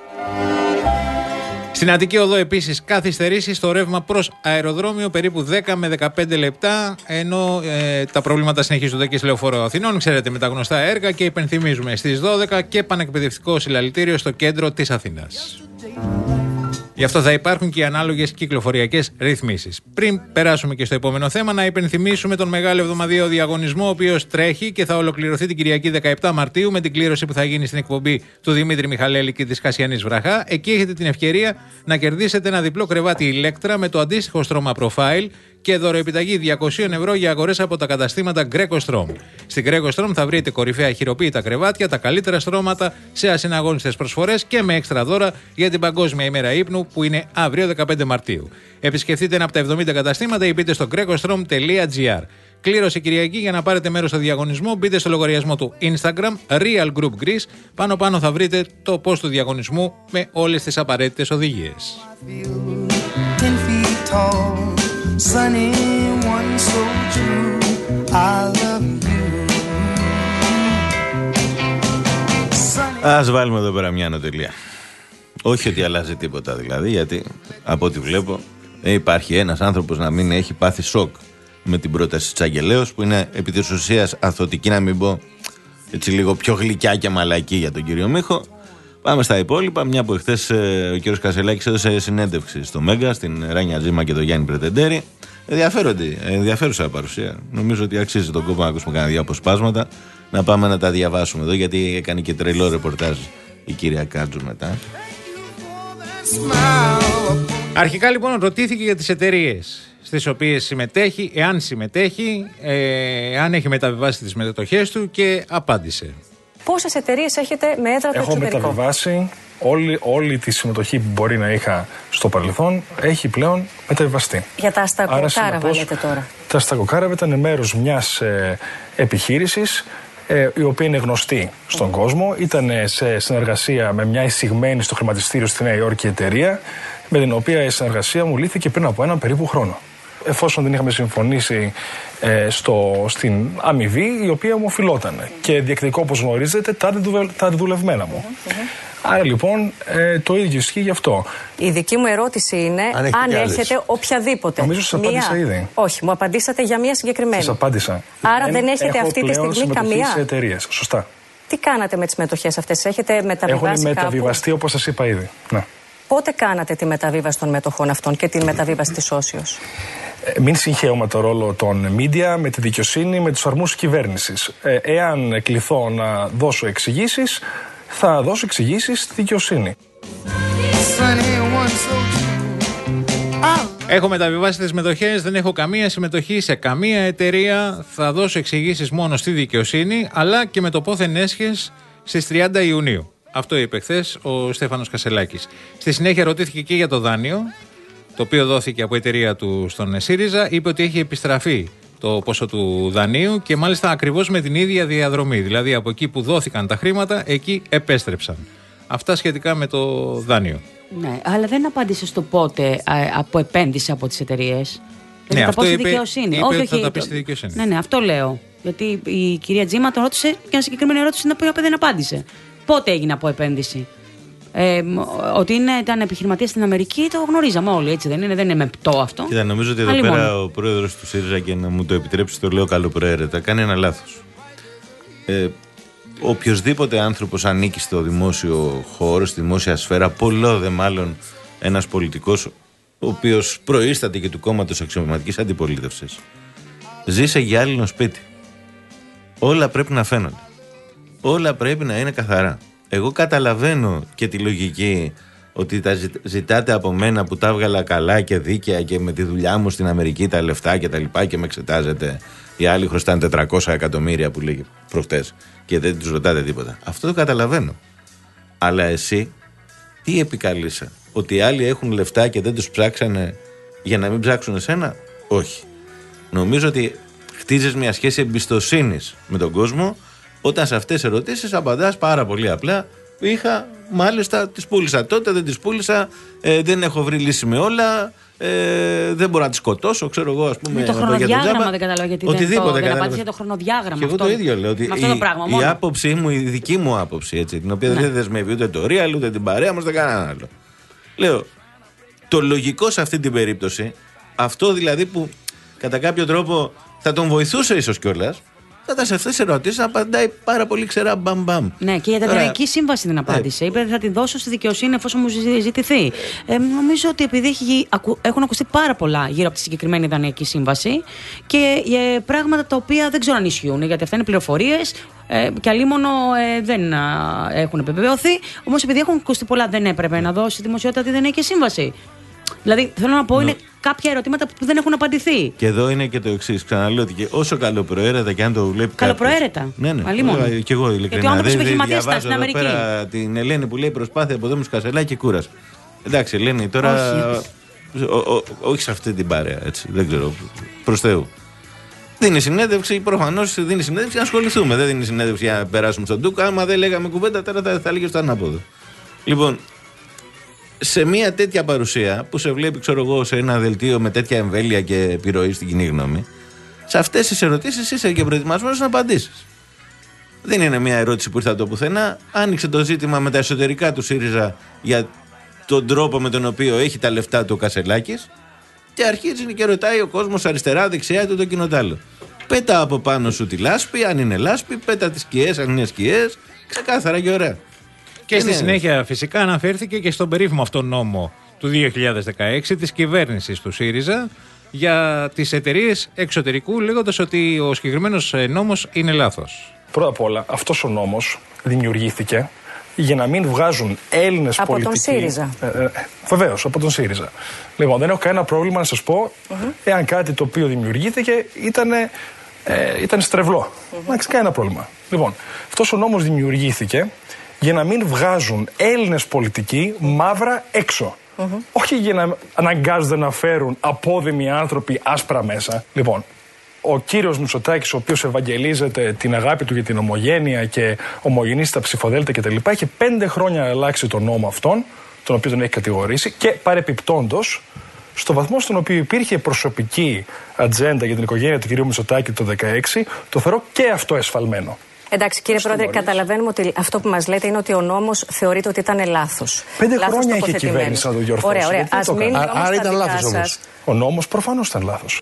Στην Αττική Οδό επίσης καθυστερήσεις στο ρεύμα προς αεροδρόμιο περίπου δέκα με δεκαπέντε λεπτά, ενώ ε, τα προβλήματα συνεχίζονται και στη Λεωφόρο Αθηνών, ξέρετε, με τα γνωστά έργα, και υπενθυμίζουμε στις δώδεκα και πανεκπαιδευτικό συλλαλητήριο στο κέντρο της Αθήνας. Γι' αυτό θα υπάρχουν και οι ανάλογες κυκλοφοριακές ρυθμίσεις. Πριν περάσουμε και στο επόμενο θέμα, να υπενθυμίσουμε τον μεγάλο εβδομαδιαίο διαγωνισμό, ο οποίος τρέχει και θα ολοκληρωθεί την Κυριακή δεκαεπτά Μαρτίου με την κλήρωση που θα γίνει στην εκπομπή του Δημήτρη Μιχαλέλη και της Κασιανής Βραχά. Εκεί έχετε την ευκαιρία να κερδίσετε ένα διπλό κρεβάτι ηλέκτρα με το αντίστοιχο στρώμα profile και δωροεπιταγή διακόσια ευρώ για αγορές από τα καταστήματα Greco Strom. Στην Greco Strom θα βρείτε κορυφαία χειροποίητα κρεβάτια, τα καλύτερα στρώματα σε ασυναγώνιστες προσφορές και με έξτρα δώρα για την Παγκόσμια ημέρα ύπνου που είναι αύριο δεκαπέντε Μαρτίου. Επισκεφτείτε ένα από τα εβδομήντα καταστήματα ή μπείτε στο grecostrom τελεία gr. Κλήρωση Κυριακή. Για να πάρετε μέρος στο διαγωνισμό, μπείτε στο λογαριασμό του Instagram Real Group Greece. Πάνω πάνω θα βρείτε το post του διαγωνισμού με όλες τις απαραίτητες οδηγίες. Sunny one so true, I love you. Ας βάλουμε εδώ πέρα μια ανωτελεία. Όχι ότι αλλάζει τίποτα δηλαδή, γιατί από ό,τι βλέπω υπάρχει ένας άνθρωπος να μην έχει πάθει σοκ με την πρόταση της Αγγελέως, που είναι επί της ουσίας αθωτική, να μην πω έτσι λίγο πιο γλυκιά και μαλακή για τον κύριο Μίχο. Πάμε στα υπόλοιπα, μια που εχθές ο κύριος Κασελάκης έδωσε συνέντευξη στο Μέγκα, στην Ράνια Τζίμα και τον Γιάννη Πρετεντέρη. Ενδιαφέρουσα παρουσία. Νομίζω ότι αξίζει τον κόπο να ακούσουμε κανένα δύο αποσπάσματα, να πάμε να τα διαβάσουμε εδώ, γιατί έκανε και τρελό ρεπορτάζ η κυρία Κάτζου μετά. Αρχικά λοιπόν ρωτήθηκε για τις εταιρείες στις οποίες συμμετέχει, εάν συμμετέχει, ε, αν έχει μεταβιβάσει τις μετοχές του, και απάντησε. Πόσες εταιρείες έχετε με έδρα το εξωτερικό? Έχω μεταβιβάσει όλη, όλη τη συμμετοχή που μπορεί να είχα στο παρελθόν, έχει πλέον μεταβιβαστεί. Για τα αστακοκάραβα λέτε τώρα? Τα αστακοκάραβα ήταν μέρος μιας ε, επιχείρησης ε, η οποία είναι γνωστή στον κόσμο. Ήταν σε συνεργασία με μια εισηγμένη στο χρηματιστήριο στη Νέα Υόρκη εταιρεία, με την οποία η συνεργασία μου λύθηκε πριν από έναν περίπου χρόνο. Εφόσον δεν είχαμε συμφωνήσει ε, στο, στην αμοιβή η οποία μου οφειλόταν. Και διεκδικώ, όπως γνωρίζετε, τα αντιδουλευμένα μου. Mm-hmm. Άρα λοιπόν ε, το ίδιο ισχύει γι' αυτό. Η δική μου ερώτηση είναι αν, αν έχετε οποιαδήποτε. Νομίζω σας μία... απάντησα ήδη. Όχι, μου απαντήσατε για μία συγκεκριμένη. Σας απάντησα. Άρα δεν, δεν έχετε έχω αυτή τη στιγμή καμία. Σε εταιρείες. Σωστά. Τι κάνατε με τις μετοχές αυτές, έχετε μεταβιβάσει? Έχουν μεταβιβαστεί, όπως σας είπα ήδη. Ναι. Πότε κάνατε τη μεταβίβαση των μετοχών αυτών και τη μεταβίβαση της Όσιος? Ε, μην συγχαίουμε το ρόλο των media με τη δικαιοσύνη, με τους αρμούς της κυβέρνησης. Ε, εάν κληθώ να δώσω εξηγήσεις, θα δώσω εξηγήσεις στη δικαιοσύνη. Έχω μεταβιβάσει τις μετοχές, δεν έχω καμία συμμετοχή σε καμία εταιρεία. Θα δώσω εξηγήσεις μόνο στη δικαιοσύνη, αλλά και με το πόθεν έσχες στις τριάντα Ιουνίου. Αυτό είπε χθες ο Στέφανος Κασελάκης. Στη συνέχεια ρωτήθηκε και για το δάνειο, το οποίο δόθηκε από εταιρεία του στον ΣΥΡΙΖΑ. Είπε ότι έχει επιστραφεί το ποσό του δανείου και μάλιστα ακριβώς με την ίδια διαδρομή. Δηλαδή από εκεί που δόθηκαν τα χρήματα, εκεί επέστρεψαν. Αυτά σχετικά με το δάνειο. Ναι, αλλά δεν απάντησε στο πότε από επένδυση από τις εταιρείες. Ναι, θα αυτό πω στη είπε, δικαιοσύνη. είπε όχι, ότι θα όχι, τα πει στη δικαιοσύνη. Ναι, ναι, αυτό λέω. Γιατί η κυρία Τζίμα τον ρώτησε και ένα συγκεκριμένη ερώτηση την οποία δεν απάντησε. Πότε έγινε από επένδυση? Ε, ότι είναι, ήταν επιχειρηματία στην Αμερική, το γνωρίζαμε όλοι, έτσι δεν είναι, δεν είναι μεπτό αυτό. Κοίτα, νομίζω ότι εδώ Άλλη πέρα μόνο. ο πρόεδρος του ΣΥΡΙΖΑ, και να μου το επιτρέψει, το λέω καλοπροαίρετα, κάνει ένα λάθος. Ε, οποιοσδήποτε άνθρωπος ανήκει στο δημόσιο χώρο, στη δημόσια σφαίρα, πολλό δε μάλλον ένας πολιτικός, ο οποίος προείσταται και του κόμματος αξιωματικής αντιπολίτευσης, ζει σε γυάλινο σπίτι. Όλα πρέπει να φαίνονται. Όλα πρέπει να είναι καθαρά. Εγώ καταλαβαίνω και τη λογική ότι τα ζητάτε από μένα που τα έβγαλα καλά και δίκαια και με τη δουλειά μου στην Αμερική τα λεφτά και τα λοιπά και με εξετάζετε. Οι άλλοι χρωστάνε τετρακόσια εκατομμύρια που λέγει προχτές και δεν τους ρωτάτε τίποτα. Αυτό το καταλαβαίνω. Αλλά εσύ τι επικαλείσαι? Ότι οι άλλοι έχουν λεφτά και δεν τους ψάξανε για να μην ψάξουν εσένα? Όχι. Νομίζω ότι χτίζεις μια σχέση εμπιστοσύνης με τον κόσμο όταν σε αυτές τις ερωτήσεις απαντάς πάρα πολύ απλά. Είχα, μάλιστα, τις πούλησα τότε, δεν τις πούλησα, ε, δεν έχω βρει λύση με όλα, ε, δεν μπορώ να τις σκοτώσω, ξέρω εγώ, ας πούμε. Με το χρονοδιάγραμμα δεν καταλαβαίνω γιατί οτιδήποτε δεν, το, δεν απάντησε για το χρονοδιάγραμμα. Και εγώ αυτό, το ίδιο λέω. Ότι αυτό η, το πράγμα, η μόνο. άποψή μου, η δική μου άποψη, έτσι, την οποία Ναι. δεν δεσμεύει ούτε το Real, ούτε την παρέα μας, ούτε κανέναν άλλο. Λέω, το λογικό σε αυτή την περίπτωση, αυτό δηλαδή που κατά κάποιο τρόπο θα τον βοηθούσε ίσως κιόλας, θα τα σε αυτές τις ερωτήσεις απαντάει πάρα πολύ ξερά μπαμ μπαμ. Ναι, και για την Τώρα, Αττική Σύμβαση δεν απάντησε. Είπε ότι θα την δώσω στη δικαιοσύνη εφόσον μου ζη- ζητηθεί. Ε, νομίζω ότι επειδή έχει, ακου- έχουν ακουστεί πάρα πολλά γύρω από τη συγκεκριμένη Δανειακή Σύμβαση και ε, πράγματα τα οποία δεν ξέρω αν ισχύουν, γιατί αυτά είναι πληροφορίες ε, και αλλήμωνο ε, δεν α, έχουν επιβεβαιωθεί. Όμως επειδή έχουν ακουστεί πολλά, δεν έπρεπε να δώσει δημοσιότητα τη Δανειακή Σύμβαση. Δηλαδή, θέλω να πω, Ναι. είναι κάποια ερωτήματα που δεν έχουν απαντηθεί. Και εδώ είναι και το εξής. Ξαναλέω ότι και όσο καλοπροαίρετα και αν το βλέπει. Καλοπροαίρετα. Κάποιος, ναι, ναι. Αλλή μόνο. Ε, Και εγώ Γιατί ο ειλικρινά. άνθρωπος Δεν επιχειρηματίας διαβάζω στην εδώ Αμερική. πέρα την Ελένη που λέει προσπάθεια από εδώ μου σκασελά και κούρας. Εντάξει, Ελένη, τώρα. Όχι. Ο, ο, όχι σε αυτή την παρέα, έτσι. Δεν ξέρω. Προς Θεού. Δίνει συνέντευξη, προφανώς δίνει συνέντευξη να ασχοληθούμε. Δεν δίνει συνέντευξη για να περάσουμε στον Ντούκ. Άμα δεν λέγαμε κουβέντα, τώρα θα, θα λέγε στο ανάποδο. Λοιπόν, σε μια τέτοια παρουσία που σε βλέπει, ξέρω εγώ, σε ένα δελτίο με τέτοια εμβέλεια και επιρροή στην κοινή γνώμη, σε αυτές τις ερωτήσεις είσαι και προετοιμασμένος να απαντήσεις. Δεν είναι μια ερώτηση που ήρθε από το πουθενά. Άνοιξε το ζήτημα με τα εσωτερικά του ΣΥΡΙΖΑ για τον τρόπο με τον οποίο έχει τα λεφτά του ο Κασελάκης και αρχίζει και ρωτάει ο κόσμος αριστερά, δεξιά, το εκείνο τ' άλλο. Πέτα από πάνω σου τη λάσπη, αν είναι λάσπη, πέτα τις σκιές, αν είναι σκιές, ξεκάθαρα και ωραία. Και στη Ναι. συνέχεια φυσικά αναφέρθηκε και στον περίφημο αυτό νόμο του δύο χιλιάδες δεκαέξι της κυβέρνησης του ΣΥΡΙΖΑ για τις εταιρείες εξωτερικού, λέγοντας ότι ο συγκεκριμένος νόμος είναι λάθος. Πρώτα απ' όλα, αυτός ο νόμος δημιουργήθηκε για να μην βγάζουν Έλληνες Από τον πολιτικοί. ΣΥΡΙΖΑ. Ε, ε, βεβαίως, από τον ΣΥΡΙΖΑ. Λοιπόν, δεν έχω κανένα πρόβλημα να σας πω mm-hmm. εάν κάτι το οποίο δημιουργήθηκε ήταν, ε, ήταν στρεβλό. Εντάξει, mm-hmm. κανένα πρόβλημα. Λοιπόν, αυτός ο νόμος δημιουργήθηκε για να μην βγάζουν Έλληνες πολιτικοί μαύρα έξω. Mm-hmm. Όχι για να αναγκάζονται να φέρουν απόδημοι άνθρωποι άσπρα μέσα. Λοιπόν, ο κύριος Μητσοτάκης, ο οποίος ευαγγελίζεται την αγάπη του για την ομογένεια και ομογενή στα ψηφοδέλτα κτλ., έχει πέντε χρόνια αλλάξει τον νόμο αυτόν, τον οποίο τον έχει κατηγορήσει, και παρεπιπτόντος, στο βαθμό στον οποίο υπήρχε προσωπική ατζέντα για την οικογένεια του κυρίου Μητσοτάκη το δύο χιλιάδες δεκαέξι, το θεωρώ και αυτό εσφαλμένο. Εντάξει, κύριε Πρόεδρε, καταλαβαίνουμε ότι αυτό που μας λέτε είναι ότι ο νόμος θεωρείται ότι ήταν λάθος. Πέντε λάθος χρόνια είχε τοποθετημένος. κυβέρνηση να το διορθώσει. Ωραία, ωραία. Γιατί Ας το μείνουμε έκανε. όμως Άρα στα ήταν δικά λάθος σας. όμως. Ο νόμος προφανώς ήταν λάθος.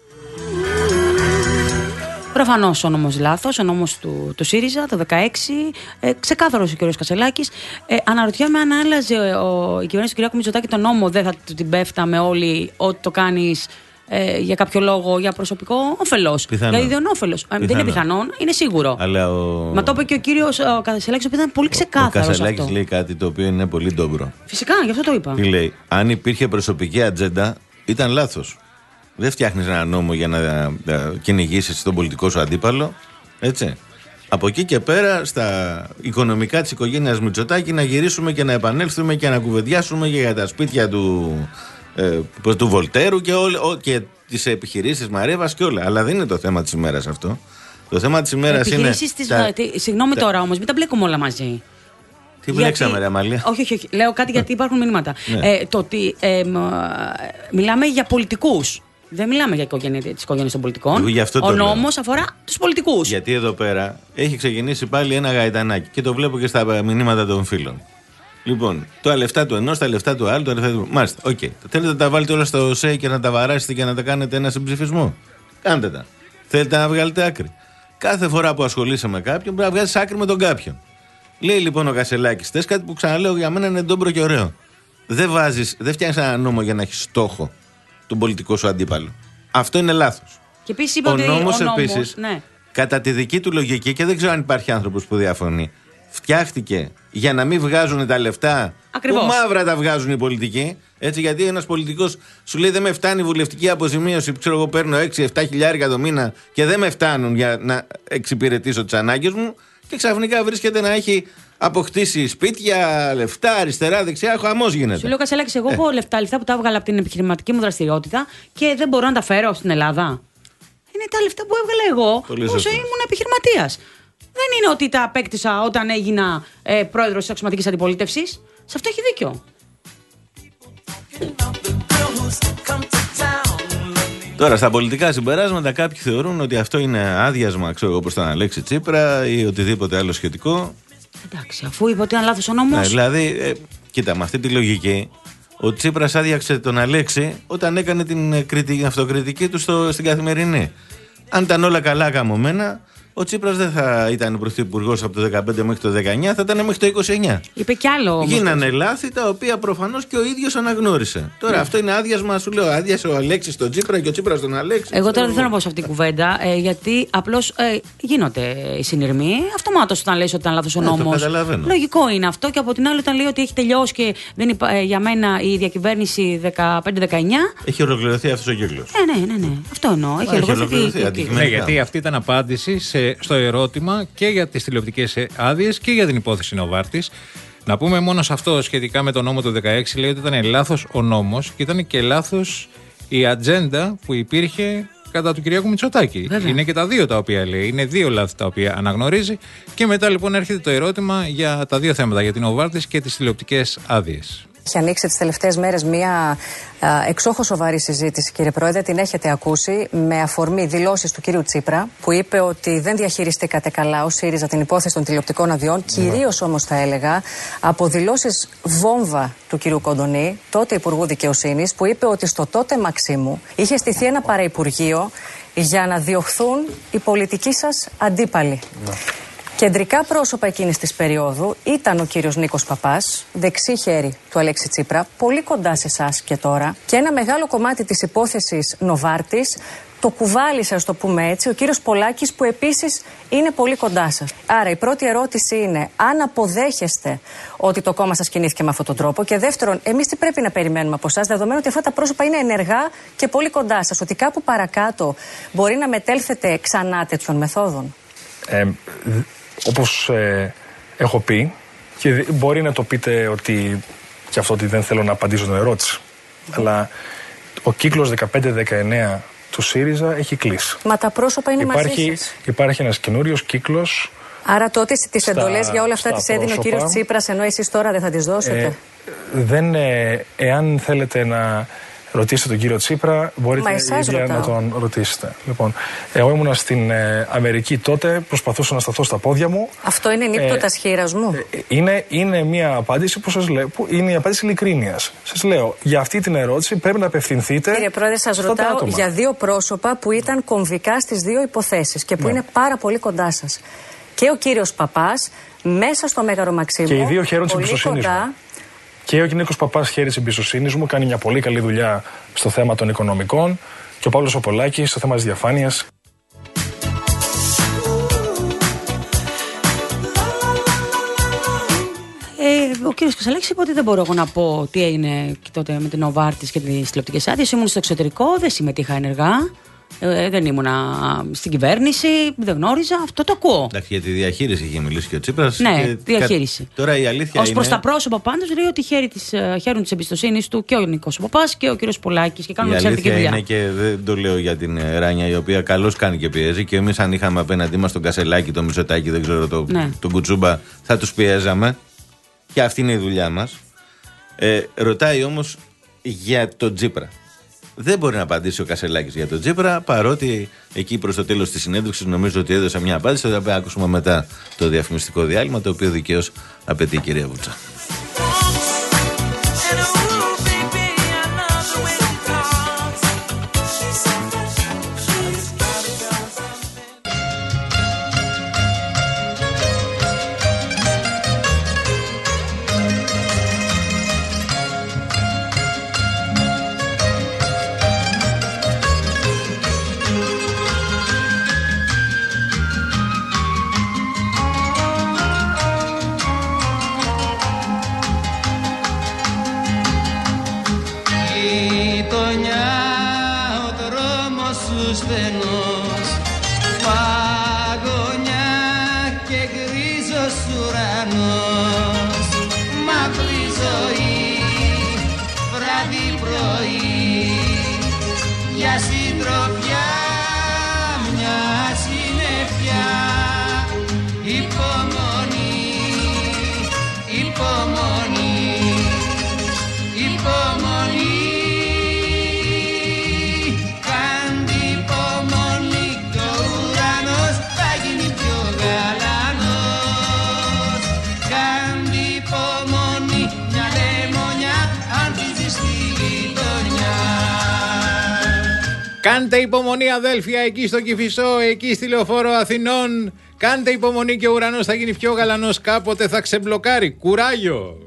Προφανώς ο νόμος λάθος, ο νόμος του, του ΣΥΡΙΖΑ το δεκαέξι, ε, ξεκάθαρος ο κ. Κασελάκης. Ε, αναρωτιέμαι αν άλλαζε ο, η κυβέρνηση του κ. Μητσοτάκη τον νόμο, δεν θα του την πέφταμε όλοι ότι το κάνεις ε, για κάποιο λόγο, για προσωπικό όφελος. Πιθανόν. Δηλαδή δεν όφελος. Ε, δεν είναι πιθανόν, είναι σίγουρο. Αλλά ο... Μα το είπε και ο κύριος ο Κασελάκης, ο οποίος ήταν πολύ Ο ξεκάθαρος Κασελάκης αυτό. λέει κάτι το οποίο είναι πολύ ντόμπρο. Φυσικά, γι' αυτό το είπα. Τι λέει? Αν υπήρχε προσωπική ατζέντα, ήταν λάθος. Δεν φτιάχνεις ένα νόμο για να κυνηγήσεις τον πολιτικό σου αντίπαλο. Έτσι. Από εκεί και πέρα, στα οικονομικά της οικογένειας Μητσοτάκη, να γυρίσουμε και να επανέλθουμε και να κουβεντιάσουμε για τα σπίτια του, ε, του Βολτέρου και, όλ, ό, και τις επιχειρήσεις Μαρέβας και όλα. Αλλά δεν είναι το θέμα της ημέρας αυτό. Το θέμα της ημέρας είναι. Επιχειρήσεις της... τα- τι- Συγγνώμη τα- τώρα όμως, μην τα μπλέκουμε όλα μαζί. Τι μπλέξαμε, ρε Αμαλία? Όχι, όχι, όχι. Λέω κάτι γιατί υπάρχουν μηνύματα. Ναι. Ε, το ότι ε, μ, μιλάμε για πολιτικούς. Δεν μιλάμε για οικογένεια, τις οικογένειες των πολιτικών. Εγώ γι' αυτό Ο το λέω. νόμος αφορά τους πολιτικούς. Γιατί εδώ πέρα έχει ξεκινήσει πάλι ένα γαϊτανάκι και το βλέπω και στα μηνύματα των φίλων. Λοιπόν, τα λεφτά του ενός, τα λεφτά του άλλου, τα λεφτά του. Μάλιστα, οκ. Okay. Θέλετε να τα βάλετε όλα στο ΣΕ και να τα βαράσετε και να τα κάνετε ένα συμψηφισμό. Κάντε τα. Θέλετε να βγάλετε άκρη. Κάθε φορά που ασχολείσαι με κάποιον, πρέπει να βγάλεις άκρη με τον κάποιον. Λέει λοιπόν ο Κασελάκης, θες κάτι που ξαναλέω για μένα είναι ντόμπρο και ωραίο. Δεν βάζεις, δεν φτιάχνεις ένα νόμο για να έχεις στόχο τον πολιτικό σου αντίπαλο. Αυτό είναι λάθος. Και επίσης είπε ο ότι νόμος ο νόμος, επίσης, ναι. κατά τη δική του λογική, και δεν ξέρω αν υπάρχει άνθρωπος που διαφωνεί, φτιάχτηκε για να μην βγάζουν τα λεφτά Ακριβώς. που μαύρα τα βγάζουν οι πολιτικοί. Έτσι, γιατί ένας πολιτικός σου λέει δεν με φτάνει η βουλευτική αποζημίωση που ξέρω εγώ παίρνω έξι εφτά χιλιάρικα το μήνα και δεν με φτάνουν για να εξυπηρετήσω τις ανάγκες μου, και ξαφνικά βρίσκεται να έχει αποκτήσει σπίτια, λεφτά, αριστερά, δεξιά, χαμός γίνεται. Σου λέω Κασελάκης, εγώ έχω λεφτά, λεφτά που τα έβγαλα από την επιχειρηματική μου δραστηριότητα και δεν μπορώ να τα φέρω στην Ελλάδα. Είναι τα λεφτά που έβγαλα εγώ όσο ήμουν επιχειρηματίας. Δεν είναι ότι τα απέκτησα όταν έγινα ε, πρόεδρος της αξιωματικής αντιπολίτευσης. Σε αυτό έχει δίκιο. Τώρα, στα πολιτικά συμπεράσματα, κάποιοι θεωρούν ότι αυτό είναι άδειασμα, ξέρω εγώ, προς τον Αλέξη Τσίπρα ή οτιδήποτε άλλο σχετικό. Εντάξει, αφού είπε ότι ήταν λάθος ο νόμος. Ναι, δηλαδή, ε, κοίτα, με αυτή τη λογική, ο Τσίπρας άδειαξε τον Αλέξη όταν έκανε την κριτική, αυτοκριτική του στο, στην Καθημερινή. Αν ήταν όλα καλά καμωμένα, ο Τσίπρας δεν θα ήταν πρωθυπουργός από το δεκαπέντε μέχρι το δεκαεννιά, θα ήταν μέχρι το είκοσι εννιά. Είπε κι άλλο. Γίνανε λάθη τα οποία προφανώς και ο ίδιος αναγνώρισε. Τώρα ναι. Αυτό είναι άδειασμα, σου λέω. Άδειασε ο Αλέξης τον Τσίπρα και ο Τσίπρας τον Αλέξη. Εγώ τώρα δεν θέλω να πω σε αυτή την κουβέντα, ε, γιατί απλώς ε, γίνονται οι συνειρμοί. Αυτομάτως όταν λες ότι ήταν λάθος ο νόμος. Ναι, λογικό είναι αυτό. Και από την άλλη, όταν λέει ότι έχει τελειώσει και δεν υπά, ε, για μένα η διακυβέρνηση δεκαπέντε δεκαεννιά. Έχει ολοκληρωθεί αυτός ο κύκλος. Ναι, ναι, ναι, ναι. Αυτό εννοώ. Έχει, έχει ολοκληρωθεί. Ναι, γιατί αυτή ήταν απάντηση σε στο ερώτημα και για τις τηλεοπτικές άδειες και για την υπόθεση Νοβάρτης. Να πούμε μόνο σε αυτό σχετικά με τον νόμο του δεκαέξι, λέει ότι ήταν λάθος ο νόμος και ήταν και λάθος η ατζέντα που υπήρχε κατά του Κυριάκου Μητσοτάκη. Βέβαια. Είναι και τα δύο τα οποία λέει. Είναι δύο λάθη τα οποία αναγνωρίζει. Και μετά λοιπόν έρχεται το ερώτημα για τα δύο θέματα, για την Νοβάρτης και τις τηλεοπτικές άδειες. Έχει ανοίξει τις τελευταίες μέρες μία εξόχως σοβαρή συζήτηση, κύριε Πρόεδρε. Την έχετε ακούσει με αφορμή δηλώσεις του κύριου Τσίπρα, που είπε ότι δεν διαχειριστήκατε καλά ως ΣΥΡΙΖΑ την υπόθεση των τηλεοπτικών αδειών. Yeah. Κυρίως όμως θα έλεγα από δηλώσεις βόμβα του κύριου Κοντονή, τότε Υπουργού Δικαιοσύνης, που είπε ότι στο τότε Μαξίμου είχε στηθεί ένα παραϋπουργείο για να διωχθούν οι πολιτικοί σας αντίπαλοι. Yeah. Κεντρικά πρόσωπα εκείνης της περίοδου ήταν ο κύριος Νίκος Παπάς, δεξί χέρι του Αλέξη Τσίπρα, πολύ κοντά σε εσάς και τώρα, και ένα μεγάλο κομμάτι της υπόθεσης Νοβάρτης το κουβάλισε, ας το πούμε έτσι, ο κύριος Πολάκης, που επίσης είναι πολύ κοντά σας. Άρα η πρώτη ερώτηση είναι αν αποδέχεστε ότι το κόμμα σας κινήθηκε με αυτόν τον τρόπο, και δεύτερον, εμείς τι πρέπει να περιμένουμε από εσάς, δεδομένου ότι αυτά τα πρόσωπα είναι ενεργά και πολύ κοντά σας, ότι κάπου παρακάτω μπορεί να μετέλθετε ξανά τέτοιων μεθόδων. Ε, Όπως ε, έχω πει, και μπορεί να το πείτε ότι και αυτό ότι δεν θέλω να απαντήσω την ερώτηση, mm. αλλά ο κύκλος δεκαπέντε δεκαεννιά του ΣΥΡΙΖΑ έχει κλείσει. Μα τα πρόσωπα είναι υπάρχει, μαζί σας. Υπάρχει ένας καινούριος κύκλος. Άρα τότε τις εντολές για όλα αυτά τις έδινε ο κύριος Τσίπρας, ενώ εσείς τώρα δεν θα τις δώσετε. Ε, δεν, ε, εάν θέλετε να ρωτήσετε τον κύριο Τσίπρα, μπορείτε ίδια να τον ρωτήσετε. Λοιπόν, εγώ ήμουνα στην ε, Αμερική τότε, προσπαθούσα να σταθώ στα πόδια μου. Αυτό είναι νύπτωτας ε, χείρας μου. Ε, είναι, είναι μια απάντηση που σας λέω, που είναι η απάντηση ειλικρίνειας. Σας λέω, για αυτή την ερώτηση πρέπει να απευθυνθείτε. Κύριε Πρόεδρε, σας ρωτάω άτομα. για δύο πρόσωπα που ήταν κομβικά στις δύο υποθέσεις και που ναι. είναι πάρα πολύ κοντά σας. Και ο κύριος Παπάς, μέσα στο Μέγαρο Μαξίμου. Και οι δύο χαίρον της εμπιστοσύνης μου. Και ο Νίκος Παπάς, χέρι της εμπιστοσύνης μου, κάνει μια πολύ καλή δουλειά στο θέμα των οικονομικών, και ο Παύλος ο Πολάκης στο θέμα της διαφάνειας. Ε, ο κύριος Κασελάκης είπε ότι δεν μπορώ εγώ να πω τι έγινε τότε με την Νοβάρτης και τις τηλεοπτικές άδειες. Ήμουν στο εξωτερικό, δεν συμμετείχα ενεργά. Ε, δεν ήμουνα στην κυβέρνηση, δεν γνώριζα. Αυτό το ακούω. Εντάξει, για τη διαχείριση είχε μιλήσει και ο Τσίπρας. Ναι, και διαχείριση. Κα... Τώρα η αλήθεια Ως είναι. προς τα πρόσωπα πάντως λέει ότι χαίρει της, χαίρουν της εμπιστοσύνης του και ο Νίκος Παπάς και ο κύριος Πολάκης και κάνουν εξαιρετική δουλειά. Η αλήθεια είναι, και δεν το λέω για την Ράνια, η οποία καλώς κάνει και πιέζει, και εμείς αν είχαμε απέναντί μας τον Κασελάκη, τον Μητσοτάκη, δεν ξέρω, το, ναι. τον Κουτσούμπα, θα τους πιέζαμε. Και αυτή είναι η δουλειά μας. Ε, ρωτάει όμως για τον Τσίπρα. Δεν μπορεί να απαντήσει ο Κασελάκης για τον Τσίπρα, παρότι εκεί προς το τέλος της συνέντευξης νομίζω ότι έδωσα μια απάντηση, θα ακούσουμε μετά το διαφημιστικό διάλειμμα, το οποίο δικαίως απαιτεί η κυρία Βούτσα. Κάντε υπομονή, αδέλφια, εκεί στο Κηφισό, εκεί στη Λεωφόρο Αθηνών. Κάντε υπομονή και ο ουρανός θα γίνει πιο γαλανός. Κάποτε θα ξεμπλοκάρει. Κουράγιο!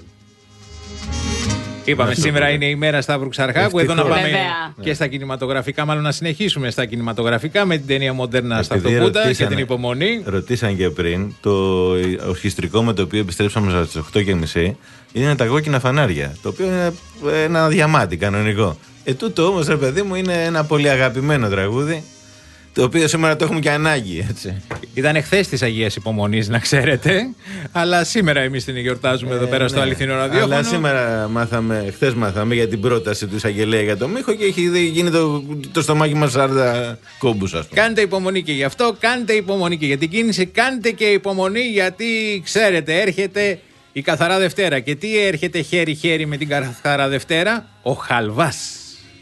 Είπαμε, σήμερα είναι η μέρα Σταύρου Ξαρχάκου. Εδώ να πάμε Βέβαια. και στα κινηματογραφικά. Μάλλον να συνεχίσουμε στα κινηματογραφικά με την ταινία Μοντέρνα στα αυτοκούτα και την υπομονή. Ρωτήσαν και πριν, το ορχιστρικό με το οποίο επιστρέψαμε στις οκτώ και μισή είναι τα κόκκινα φανάρια. Το οποίο είναι ένα διαμάτι κανονικό. Ε, τούτο όμως, ρε παιδί μου, είναι ένα πολύ αγαπημένο τραγούδι. Το οποίο σήμερα το έχουμε και ανάγκη, έτσι. Ήταν εχθές της Αγίας Υπομονής, να ξέρετε. Αλλά σήμερα εμείς την γιορτάζουμε ε, εδώ πέρα ναι. στο αληθινό ραδιόφωνο. Αλλά σήμερα μάθαμε, χθες μάθαμε για την πρόταση του εισαγγελέα για το Μίχο και έχει γίνει το, το στομάχι μας σαράντα κόμπους, ας πούμε. Κάντε υπομονή και γι' αυτό, κάντε υπομονή και για την κίνηση, κάντε και υπομονή γιατί ξέρετε, έρχεται η Καθαρά Δευτέρα. Και τι έρχεται χέρι-χέρι με την Καθαρά Δευτέρα? Ο Χαλβάς.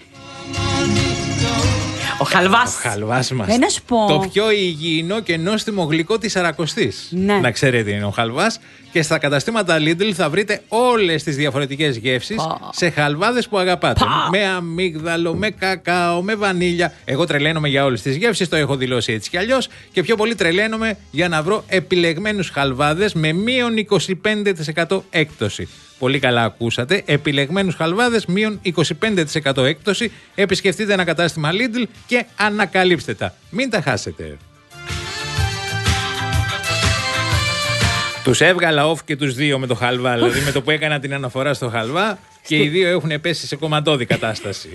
Ο χαλβάς. Ο χαλβάς μας. Ε, να σου πω. Το πιο υγιεινό και νόστιμο γλυκό της Σαρακοστής. Ναι. Να ξέρετε, είναι ο χαλβάς. Και στα καταστήματα Lidl θα βρείτε όλες τις διαφορετικές γεύσεις oh. σε χαλβάδες που αγαπάτε. Oh. Με αμύγδαλο, με κακάο, με βανίλια. Εγώ τρελαίνομαι για όλες τις γεύσεις, το έχω δηλώσει έτσι κι αλλιώς. Και πιο πολύ τρελαίνομαι για να βρω επιλεγμένους χαλβάδες με μείον είκοσι πέντε τοις εκατό έκπτωση. Πολύ καλά ακούσατε. Επιλεγμένους χαλβάδες, μείον είκοσι πέντε τοις εκατό έκπτωση. Επισκεφτείτε ένα κατάστημα Lidl και ανακαλύψτε τα. Μην τα χάσετε. Τους έβγαλα off και τους δύο με το χαλβά. Δηλαδή με το που έκανα την αναφορά στο χαλβά και οι δύο έχουν πέσει σε κομματώδη κατάσταση.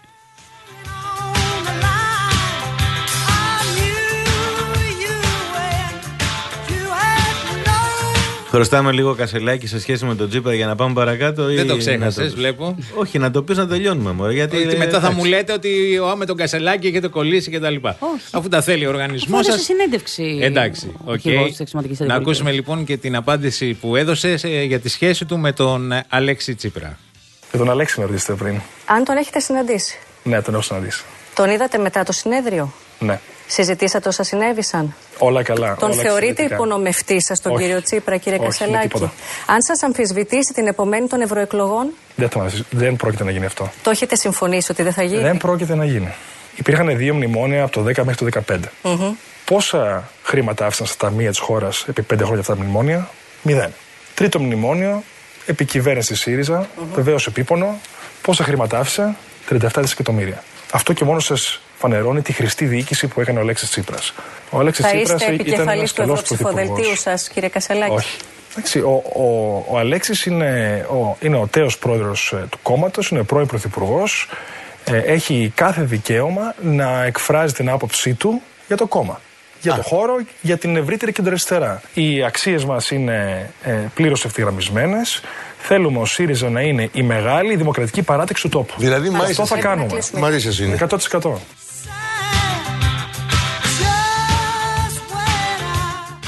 Χρωστάμε λίγο κασελάκι σε σχέση με τον Τσίπρα για να πάμε παρακάτω. Δεν ή το ξέχασες, το... βλέπω. Όχι, να το πεις να τελειώνουμε. Μωρέ, γιατί ότι μετά θα μου λέτε ότι ο με τον κασελάκι έχετε κολλήσει κτλ. Αφού τα θέλει ο οργανισμός σας. Συνέντευξη. Εντάξει. Okay. Να ακούσουμε λοιπόν και την απάντηση που έδωσε για τη σχέση του με τον Αλέξη Τσίπρα. Και τον Αλέξη με ρωτήσετε πριν. Αν τον έχετε συναντήσει. Ναι, τον έχω συναντήσει. Τον είδατε μετά το συνέδριο. Ναι. Συζητήσατε όσα συνέβησαν. Όλα καλά. Τον όλα θεωρείτε υπονομευτή σας τον όχι, κύριο Τσίπρα, κύριε όχι, Κασελάκη? Αν σας αμφισβητήσει την επομένη των ευρωεκλογών. Δεν, το, δεν πρόκειται να γίνει αυτό. Το έχετε συμφωνήσει ότι δεν θα γίνει? Δεν πρόκειται να γίνει. Υπήρχαν δύο μνημόνια από το δέκα μέχρι το δεκαπέντε. Mm-hmm. Πόσα χρήματα άφησαν στα ταμεία της χώρας επί πέντε χρόνια αυτά τα μνημόνια? Μηδέn. Τρίτο μνημόνιο, επί κυβέρνηση ΣΥΡΙΖΑ, mm-hmm. βεβαίως επίπονο. Πόσα χρήματα άφησε? τριάντα επτά δισεκατομμύρια. Αυτό και μόνο σας φανερώνει τη χρηστή διοίκηση που έκανε ο Αλέξης Τσίπρας. Ο Αλέξης θα Τσίπρας είστε επικεφαλής του Ευρωψηφοδελτίου σας, κύριε Κασελάκη? Όχι. Ο, ο, ο Αλέξης είναι ο, είναι ο τέος πρόεδρος ε, του κόμματος, είναι ο πρώην πρωθυπουργός, ε, έχει κάθε δικαίωμα να εκφράζει την άποψή του για το κόμμα. Για το χώρο, για την ευρύτερη κεντροαριστερά. Οι αξίες μας είναι ε, πλήρως ευθυγραμμισμένες. Θέλουμε ο ΣΥΡΙΖΑ να είναι η μεγάλη δημοκρατική παράταξη του τόπου. Δηλαδή, αυτό θα κάνουμε. Μαρίσιας είναι. εκατό τοις εκατό.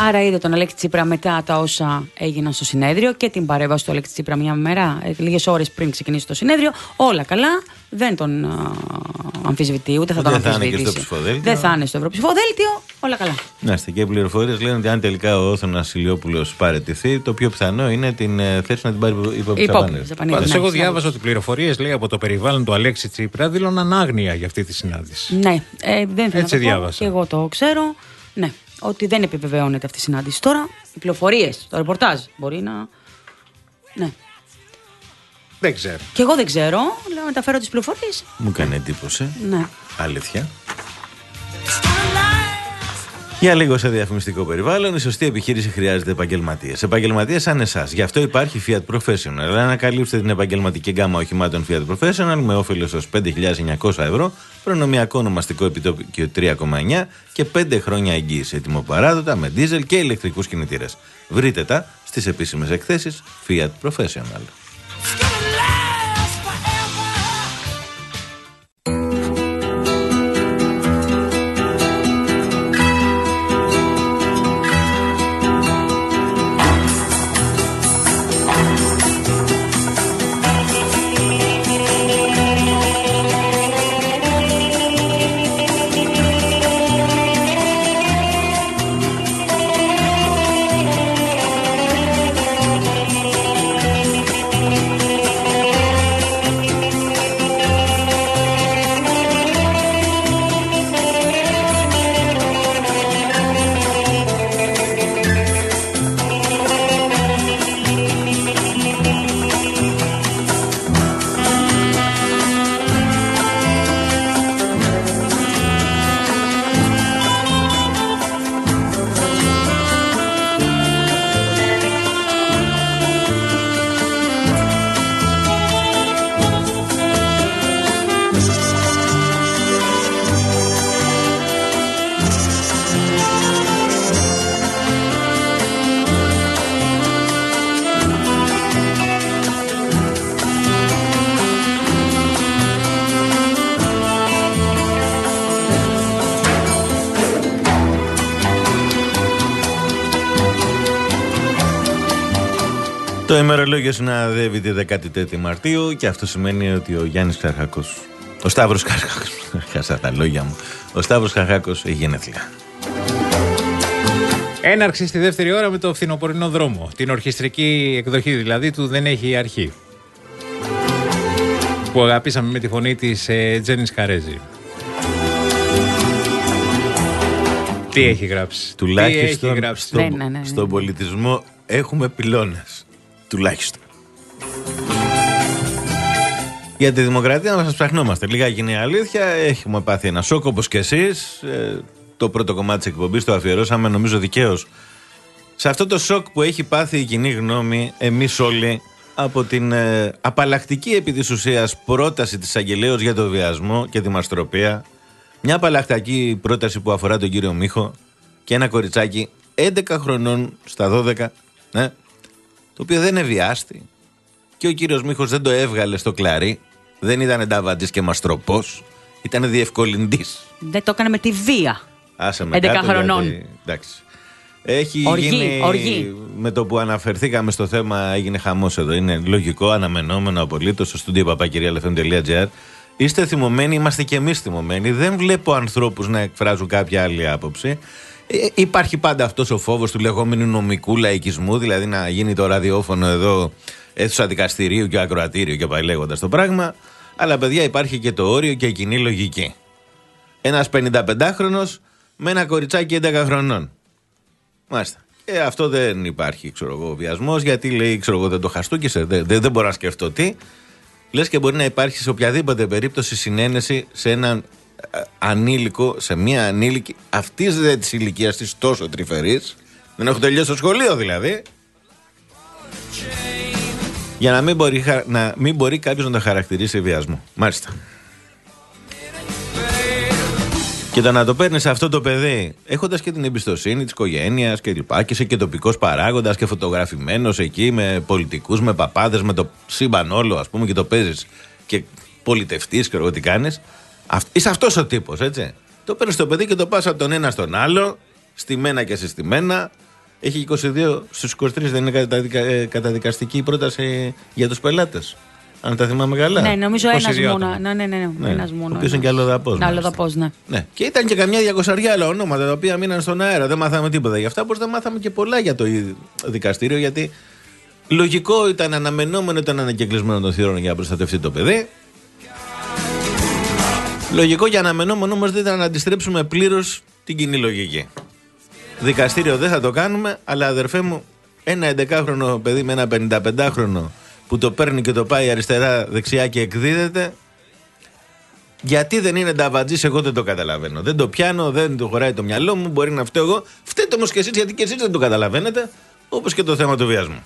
Άρα είδε τον Αλέξη Τσίπρα μετά τα όσα έγιναν στο συνέδριο και την παρέμβαση του Αλέξη Τσίπρα μια μέρα, λίγες ώρες πριν ξεκινήσει το συνέδριο. Όλα καλά. Δεν τον α, αμφισβητεί, ούτε θα τον αμφισβητήσει. Δεν θα είναι στο Ευρωψηφοδέλτιο. Όλα καλά. Να είστε, και οι πληροφορίες λένε ότι αν τελικά ο Όθωνας Ηλιόπουλος παραιτηθεί, το πιο πιθανό είναι την ε, θέση να την πάρει υπό Ψαπανίδη. Πάντως, εγώ διάβαζα ότι οι πληροφορίες, λέει, από το περιβάλλον του Αλέξη Τσίπρα δήλωναν άγνοια για αυτή τη συνάντηση. Ναι, ε, δεν θέλω Έτσι να το διάβασα. πω, και εγώ το ξέρω. Ναι, ότι δεν επιβεβαιώνεται αυτή η συνάντηση. Τώρα, οι πληροφορίες, το ρεπορτάζ μπορεί να. Ναι. Δεν ξέρω. Και εγώ δεν ξέρω, λέω μεταφέρω τις πληροφορίες. Μου κάνει εντύπωση. Ναι. Αλήθεια. Για λίγο σε διαφημιστικό περιβάλλον, η σωστή επιχείρηση χρειάζεται επαγγελματίες. Επαγγελματίες σαν εσάς. Γι' αυτό υπάρχει Fiat Professional. Ανακαλύψτε την επαγγελματική γκάμα οχημάτων Fiat Professional με όφελος ως πέντε χιλιάδες εννιακόσια ευρώ, προνομιακό ονομαστικό επιτόκιο τρία κόμμα εννιά και πέντε χρόνια εγγύηση. Έτοιμο παράδοτα με δίζελ και ηλεκτρικούς κινητήρες. Βρείτε τα στις επίσημες εκθέσεις Fiat Professional. Το ημερολόγιο συναδεύει τη δέκατη τρίτη Μαρτίου και αυτό σημαίνει ότι ο Γιάννης Καρχάκος, ο Σταύρος Καρχάκος, χάσα τα λόγια μου, ο Σταύρος Καρχάκος έχει γενέθλια. Έναρξη στη δεύτερη ώρα με το φθινοπορεινό δρόμο. Την ορχιστρική εκδοχή δηλαδή του Δεν έχει αρχή. Που αγαπήσαμε με τη φωνή της ε, Τζένις Χαρέζη. Τι έχει γράψει. Τουλάχιστον έχει γράψει. Στο, ναι, ναι, ναι, ναι. στον πολιτισμό έχουμε πυλώνες. Τουλάχιστον. Για τη δημοκρατία να σας ψαχνόμαστε. Λίγα είναι η αλήθεια. Έχουμε πάθει ένα σοκ όπως και εσείς. Ε, το πρώτο κομμάτι της εκπομπής το αφιερώσαμε, νομίζω δικαίως, σε αυτό το σοκ που έχει πάθει η κοινή γνώμη, εμείς όλοι, από την ε, απαλλακτική επί της ουσίας πρόταση της Αγγελέως για το βιασμό και τη μαστροπία. Μια απαλλακτική πρόταση που αφορά τον κύριο Μίχο και ένα κοριτσάκι έντεκα χρονών στα δώδεκα, ναι, το οποίο δεν εβιάστη και ο κύριος Μίχος δεν το έβγαλε στο κλαρί, δεν ήταν νταβαντής και μαστροπός, ήταν διευκολυντής. Δεν το έκανε με τη βία. Άσε με έντεκα κάτω, χρονών. Γιατί, εντάξει. Έχει οργή, γίνει, οργή. με το που αναφερθήκαμε στο θέμα έγινε χαμός εδώ. Είναι λογικό, αναμενόμενο απολύτως στο στούντιο παπάκυριαλεφm.gr. Είστε θυμωμένοι, είμαστε και εμείς θυμωμένοι. Δεν βλέπω ανθρώπους να εκφράζουν κάποια άλλη άποψη. Ε, υπάρχει πάντα αυτός ο φόβος του λεγόμενου νομικού λαϊκισμού, δηλαδή να γίνει το ραδιόφωνο εδώ αίθουσα δικαστηρίου και ακροατήριο και πάει λέγοντας το πράγμα. Αλλά παιδιά, υπάρχει και το όριο και η κοινή λογική. Ένας πενηνταπεντάχρονος με ένα κοριτσάκι έντεκα χρονών. Μάλιστα. Και αυτό δεν υπάρχει, ξέρω εγώ, βιασμός, γιατί λέει, ξέρω εγώ, δεν το χαστούκισε, δεν, δεν, δεν μπορώ να σκεφτώ τι. Λες και μπορεί να υπάρχει σε οποιαδήποτε περίπτωση συνένεση σε έναν ανήλικο, σε μία ανήλικη αυτής δε της ηλικίας της τόσο τρυφερής, δεν έχω τελειώσει το σχολείο δηλαδή, για να μην μπορεί, να μην μπορεί κάποιος να το χαρακτηρίσει βιασμό. Μάλιστα. Και το να το παίρνεις αυτό το παιδί, έχοντας και την εμπιστοσύνη της οικογένειας και λοιπά, και είσαι και τοπικός παράγοντας και φωτογραφημένος εκεί με πολιτικούς, με παπάδες, με το σύμπαν όλο, ας πούμε, και το παίζεις και πολιτευτής, ξέρω εγώ τι κάνεις. Είσαι αυτός ο τύπος, έτσι. Το παίρνεις το παιδί και το πας από τον ένα στον άλλο, στημένα και συστημένα, Έχει είκοσι δύο στους είκοσι τρεις, δεν είναι καταδικα, καταδικαστική η πρόταση για τους πελάτες. Αν τα θυμάμαι καλά. Ναι, νομίζω ένας μόνο. Ναι, ναι, ναι, ναι, ένας μόνο. Ο οποίος είναι και αλλοδαπός. Αλλοδαπός, ναι. ναι. Και ήταν και καμιά διακοσαριά άλλα ονόματα τα οποία μείναν στον αέρα. Δεν μάθαμε τίποτα γι' αυτά. Όπως δεν μάθαμε και πολλά για το δικαστήριο, γιατί λογικό ήταν, αναμενόμενο ήταν ανακεκλεισμένο των θυρών για να προστατευτεί το παιδί. Λογικό και αναμενόμενο όμως δεν ήταν να αντιστρέψουμε πλήρως την κοινή λογική. Δικαστήριο δεν θα το κάνουμε, αλλά αδερφέ μου, ένα έντεκάχρονο παιδί με ένα πενηνταπεντάχρονο που το παίρνει και το πάει αριστερά, δεξιά και εκδίδεται. Γιατί δεν είναι νταβατζής, εγώ δεν το καταλαβαίνω. Δεν το πιάνω, δεν το χωράει το μυαλό μου, μπορεί να φταίω εγώ. Φταίτε όμως και εσείς, γιατί και εσείς δεν το καταλαβαίνετε, όπως και το θέμα του βιασμού.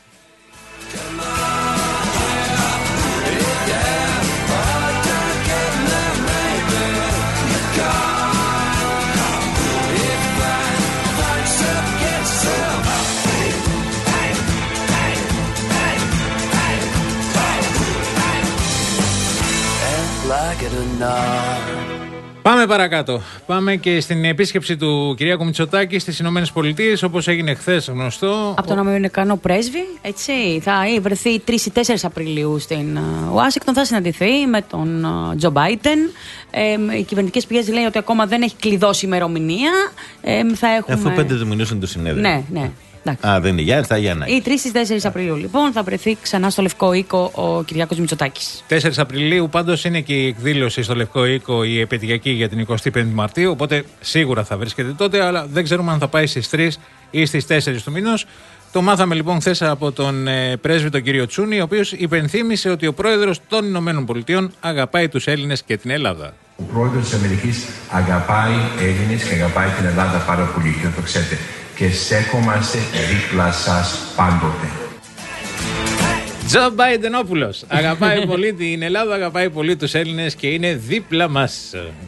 Πάμε παρακάτω. Πάμε και στην επίσκεψη του Κυριάκου Μητσοτάκη στις Ηνωμένες Πολιτείες, όπως έγινε χθες γνωστό. Από τον Αμερικανό πρέσβη, έτσι. Θα βρεθεί τρεις ή τέσσερις Απριλίου στην Ουάσιγκτον. Θα συναντηθεί με τον Τζο Μπάιντεν. Ε, οι κυβερνητικές πηγές λένε ότι ακόμα δεν έχει κλειδώσει ημερομηνία. Ε, θα έχουμε... Αφού πέντε του μηνός είναι το συνέδριο. Ναι, ναι. Εντάξει. Α, δεν είναι για θα για να. Η τρεις ή τέσσερις Απριλίου, λοιπόν, θα βρεθεί ξανά στο Λευκό Οίκο ο Κυριάκος Μητσοτάκης. τέσσερις Απριλίου, πάντως, είναι και η εκδήλωση στο Λευκό Οίκο, η επαιτειακή για την εικοστή πέμπτη Μαρτίου. Οπότε σίγουρα θα βρίσκεται τότε, αλλά δεν ξέρουμε αν θα πάει στις τρεις ή στις τέσσερις του μηνός. Το μάθαμε λοιπόν χθες από τον ε, πρέσβη τον κύριο Τσούνη, ο οποίος υπενθύμησε ότι ο πρόεδρος των Ηνωμένων Πολιτειών αγαπάει τους Έλληνες και την Ελλάδα. Ο πρόεδρος της Αμερικής αγαπάει Έλληνες και αγαπάει την Ελλάδα πάρα πολύ, και το ξέρετε. Και στέκομαστε δίπλα σας πάντοτε. Τζο Μπάιντενόπουλος. Αγαπάει πολύ την Ελλάδα, αγαπάει πολύ τους Έλληνες και είναι δίπλα μας.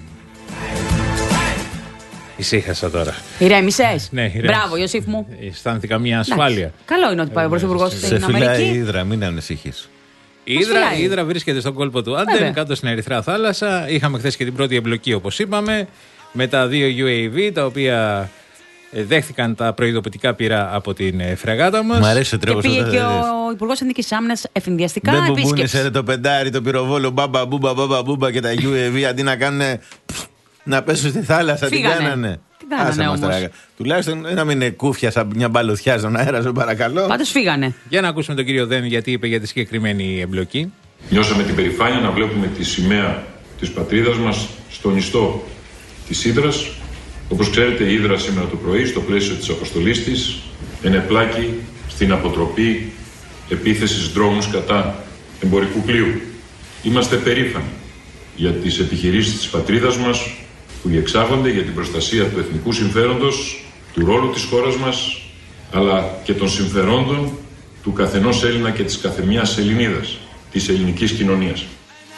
Ησύχασα τώρα. Ηρέμησες. Ναι, ηρέμησα. Μπράβο, Ιωσήφ μου. Αισθάνθηκα μια ασφάλεια. Καλό είναι ότι πάει ο Πρωθυπουργός στην Αμερική. Σε φυλάει η Ύδρα, μην ανησυχείς. Η Ύδρα, η Ύδρα βρίσκεται στον κόλπο του Άντεν, κάτω στην Ερυθρά Θάλασσα. Είχαμε χθες και την πρώτη εμπλοκή, όπως είπαμε, με τα δύο γιου έι βι, τα οποία δέχθηκαν τα προειδοποιητικά πυρά από την φρεγάτα μας. Μ' αρέσει ο τρόπος. Και πήγε και ο Υπουργός Εθνικής Άμυνας εφηνδιαστικά επίσκεψη. επίσκεψη. Δεν μπουμπούνισε το πεντάρι, το πυροβόλο, μπαμπα μπούμπα, μπαμπα μπούμπα και τα γιου έι βι, αντί να κάνουν να πέσουν στη θάλασσα. Τι κάνανε. Άσε μας τώρα. Τουλάχιστον να μην είναι κούφια σαν μια μπαλωθιά στον αέρα, σε παρακαλώ. Πάντως φύγανε. Για να ακούσουμε τον κύριο Δέν, γιατί είπε για τη συγκεκριμένη εμπλοκή. Νιώσαμε την περηφάνεια να βλέπουμε τη σημαία της πατρίδας μας στον ιστό της Ύδρας. Όπως ξέρετε, η Ύδρα σήμερα το πρωί, στο πλαίσιο της αποστολής της, ενεπλάκη στην αποτροπή επίθεσης δρόμους κατά εμπορικού πλοίου. Είμαστε περήφανοι για τις επιχειρήσεις της πατρίδας μας που διεξάγονται για την προστασία του εθνικού συμφέροντος, του ρόλου της χώρας μας, αλλά και των συμφερόντων του καθενός Έλληνα και της καθεμιάς Ελληνίδας, της ελληνικής κοινωνίας.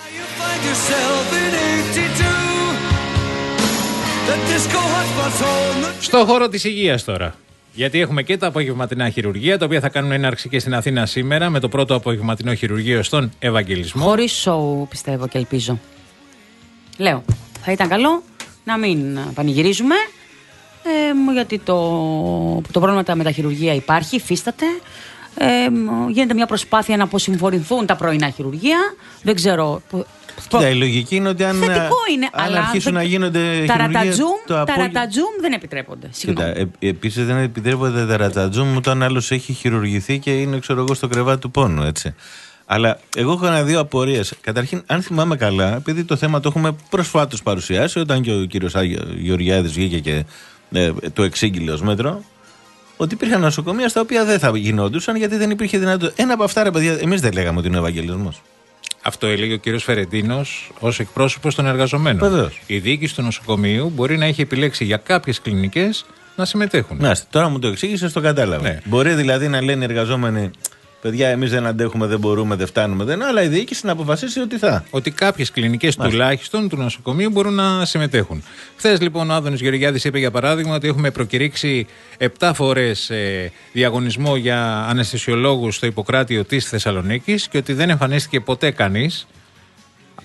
Στο χώρο της υγείας τώρα. Γιατί έχουμε και τα απογευματινά χειρουργεία, τα οποία θα κάνουν έναρξη και στην Αθήνα σήμερα, με το πρώτο απογευματινό χειρουργείο στον Ευαγγελισμό. Χωρίς σοου, πιστεύω και ελπίζω. Λέω, θα ήταν καλό να μην πανηγυρίζουμε, ε, γιατί το, το πρόβλημα με τα χειρουργεία υπάρχει, υφίσταται. Ε, γίνεται μια προσπάθεια να αποσυμφορηθούν τα πρωινά χειρουργεία. Δεν ξέρω. Κοίτα, η λογική είναι ότι αν, είναι, αν αλλά αρχίσουν το, να γίνονται τα χειρουργία... ρατατζούμ, το τα απο... ρατατζούμ δεν επιτρέπονται. Κοίτα, ε, επίσης δεν επιτρέπονται τα ρατατζούμ όταν άλλος έχει χειρουργηθεί και είναι, ξέρω εγώ, στο κρεβάτι του πόνου, έτσι. Αλλά εγώ έχω ένα δύο απορίες. Καταρχήν, αν θυμάμαι καλά, επειδή το θέμα το έχουμε προσφάτως παρουσιάσει, όταν και ο κύριος Γεωργιάδης βγήκε και ε, το εξήγηλε ως μέτρο, ότι υπήρχαν νοσοκομεία στα οποία δεν θα γινόντουσαν γιατί δεν υπήρχε δυνατότητα. Ένα από αυτά, ρε παιδιά, εμείς δεν λέγαμε ότι είναι ο Ευαγγελισμός. Αυτό έλεγε ο κύριος Φερεντίνος ως εκπρόσωπος των εργαζομένων. Βεβαίως. Η διοίκηση του νοσοκομείου μπορεί να έχει επιλέξει για κάποιες κλινικές να συμμετέχουν. Να, τώρα μου το εξήγησες, το κατάλαβα. Ναι. Μπορεί δηλαδή να λένε οι εργαζόμενοι, παιδιά, εμείς δεν αντέχουμε, δεν μπορούμε, δεν φτάνουμε, δεν, αλλά η διοίκηση να αποφασίσει ότι θα. Ότι κάποιες κλινικές τουλάχιστον του νοσοκομείου μπορούν να συμμετέχουν. Χθες λοιπόν ο Άδωνης Γεωργιάδης είπε για παράδειγμα ότι έχουμε προκηρύξει επτά φορές ε, διαγωνισμό για αναισθησιολόγους στο Ιπποκράτιο της Θεσσαλονίκης και ότι δεν εμφανίστηκε ποτέ κανείς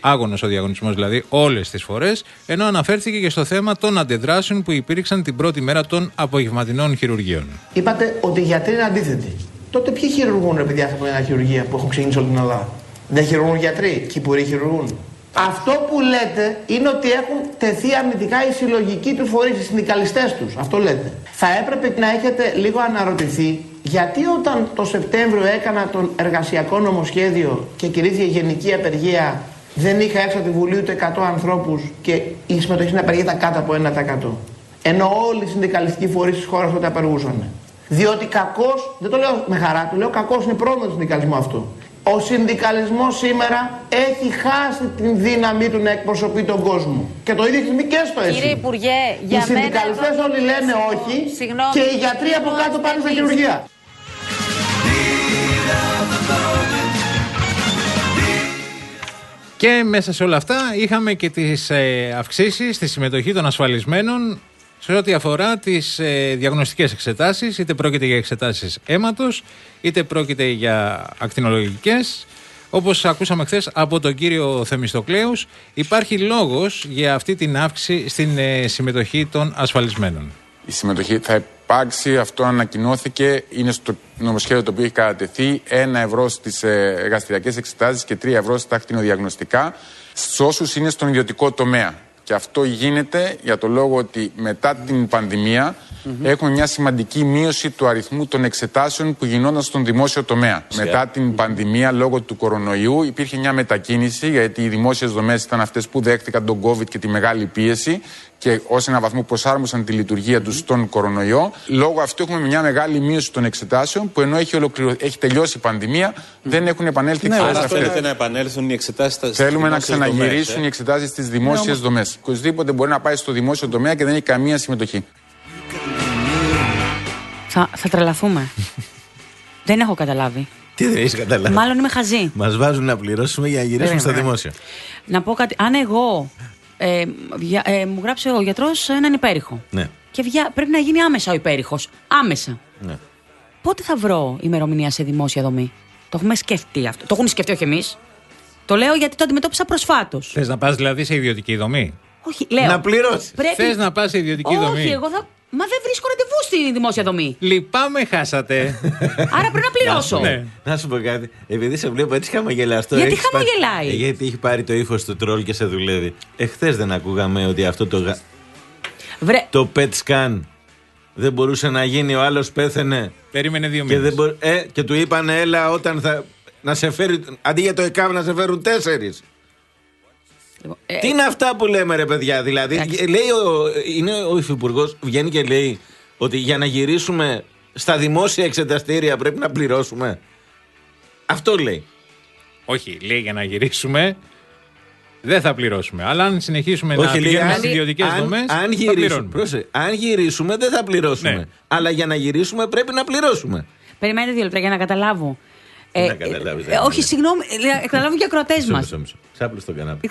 άγωνος ο διαγωνισμός δηλαδή όλες τις φορές, ενώ αναφέρθηκε και στο θέμα των αντιδράσεων που υπήρξαν την πρώτη μέρα των απογευματινών χειρουργείων. Είπατε ότι οι γιατροί είναι αντίθετοι. Τότε ποιοι χειρουργούν, ρε παιδιά, από ένα χειρουργία που έχουν ξεκινήσει όλη την Ελλάδα? Δεν χειρουργούν γιατροί, κυπουροί χειρουργούν. Αυτό που λέτε είναι ότι έχουν τεθεί αρνητικά οι συλλογικοί του φορείς, οι συνδικαλιστές τους. Αυτό λέτε. Θα έπρεπε να έχετε λίγο αναρωτηθεί γιατί όταν το Σεπτέμβριο έκανα το εργασιακό νομοσχέδιο και κηρύχθηκε γενική απεργία, δεν είχα έξω από τη Βουλή ούτε εκατό ανθρώπους και η συμμετοχή στην απεργία ήταν κάτω από ένα τοις εκατό. Ενώ όλοι οι συνδικαλιστικοί φορείς της χώρας τότε απεργούσαν. Διότι κακός, δεν το λέω με χαρά, το λέω κακός είναι πρόβλημα του συνδικαλισμού αυτό. Ο συνδικαλισμός σήμερα έχει χάσει την δύναμή του να εκπροσωπεί τον κόσμο. Και το ίδιο έχει συμβεί και στο ΕΣΥ. Κύριε Υπουργέ, για οι συνδικαλιστές όλοι λένε όχι. Συγγνώμη, και οι γιατροί από κάτω πάνε στα χειρουργεία. Και μέσα σε όλα αυτά είχαμε και τις ε, αυξήσεις στη συμμετοχή των ασφαλισμένων σε ό,τι αφορά τις ε, διαγνωστικές εξετάσεις, είτε πρόκειται για εξετάσεις αίματος, είτε πρόκειται για ακτινολογικές. Όπως ακούσαμε χθες από τον κύριο Θεμιστοκλέους, υπάρχει λόγος για αυτή την αύξηση στην ε, συμμετοχή των ασφαλισμένων. Η συμμετοχή θα υπάρξει, αυτό ανακοινώθηκε, είναι στο νομοσχέδιο το οποίο έχει κατατεθεί, ένα ευρώ στις ε, εργαστηριακές εξετάσεις και τρία ευρώ στα ακτινοδιαγνωστικά, σε όσους είναι στον ιδιωτικό τομέα. Και αυτό γίνεται για το λόγο ότι μετά την πανδημία mm-hmm. έχουμε μια σημαντική μείωση του αριθμού των εξετάσεων που γινόταν στον δημόσιο τομέα. Yeah. Μετά την πανδημία, λόγω του κορονοϊού, υπήρχε μια μετακίνηση, γιατί οι δημόσιες δομές ήταν αυτές που δέχτηκαν τον COVID και τη μεγάλη πίεση και ως έναν βαθμό προσάρμοσαν τη λειτουργία mm-hmm. τους στον κορονοϊό. Λόγω αυτού έχουμε μια μεγάλη μείωση των εξετάσεων που ενώ έχει, ολοκληρω... έχει τελειώσει η πανδημία, mm-hmm. δεν έχουν επανέλθει ναι, εξετάσεις αυτές. Θέλετε να επανέλθουν οι εξετάσεις στις Θέλουμε να ξαναγυρίσουν δομές, ε? οι εξετάσεις στις δημόσιες ναι, δομές. Οποιοςδήποτε μπορεί να πάει στο δημόσιο τομέα και δεν έχει καμία συμμετοχή. Θα, θα τρελαθούμε. Δεν έχω καταλάβει. Τι δεν έχει καταλάβει? Μάλλον είμαι χαζή. Μας βάζουν να πληρώσουμε για να γυρίσουμε στο δημόσιο. Να πω κάτι. Αν εγώ ε, βια, ε, μου γράψει ο γιατρός έναν υπέρηχο. Ναι. Και βια, πρέπει να γίνει άμεσα ο υπέρηχος. Άμεσα. Ναι. Πότε θα βρω ημερομηνία σε δημόσια δομή? Το έχουμε σκεφτεί αυτό. Το έχουν σκεφτεί όχι εμείς. Το λέω γιατί το αντιμετώπισα προσφάτως. Θες να πας δηλαδή σε ιδιωτική δομή? Όχι, λέω. Να πληρώσεις. Πρέπει... Θες να πας σε ιδιωτική όχι, δομή? Όχι, εγώ θα. Μα δεν βρίσκω ραντεβού στη δημόσια δομή. Λυπάμαι, χάσατε. Άρα πρέπει να πληρώσω. Ναι. Να σου πω κάτι. Επειδή σε βλέπω έτσι χαμογελαστό. Γιατί χαμογελάει? Πάρει... Γιατί έχει πάρει το ύφος του τρόλ και σε δουλεύει. Εχθές δεν ακούγαμε ότι αυτό το. Βρε... Το πετ scan δεν μπορούσε να γίνει, ο άλλος πέθαινε. Περίμενε δύο και, μήνες. μπο... ε, και του είπανε έλα όταν θα. Να σε φέρει. Αντί για το ΕΚΑΒ να σε φέρουν τέσσερις. Ε, Τι είναι αυτά που λέμε, ρε παιδιά? Δηλαδή, ε, λέει ο, είναι ο υφυπουργός, βγαίνει και λέει ότι για να γυρίσουμε στα δημόσια εξεταστήρια πρέπει να πληρώσουμε. Αυτό λέει. Όχι, λέει για να γυρίσουμε δεν θα πληρώσουμε. Αλλά αν συνεχίσουμε Όχι, να πηγαίνουμε στις ιδιωτικές δομές, αν, θα γυρίσουμε, πληρώνουμε. Πρόσεχε, αν γυρίσουμε δεν θα πληρώσουμε. Ναι. Αλλά για να γυρίσουμε πρέπει να πληρώσουμε. Περιμένετε δύο λεπτά για να καταλάβω. Ε, να καταλάβεις, ε, ε, όχι, συγγνώμη, να καταλάβουν και οι ακροατές μας. Ξάπλω στον κανάπη.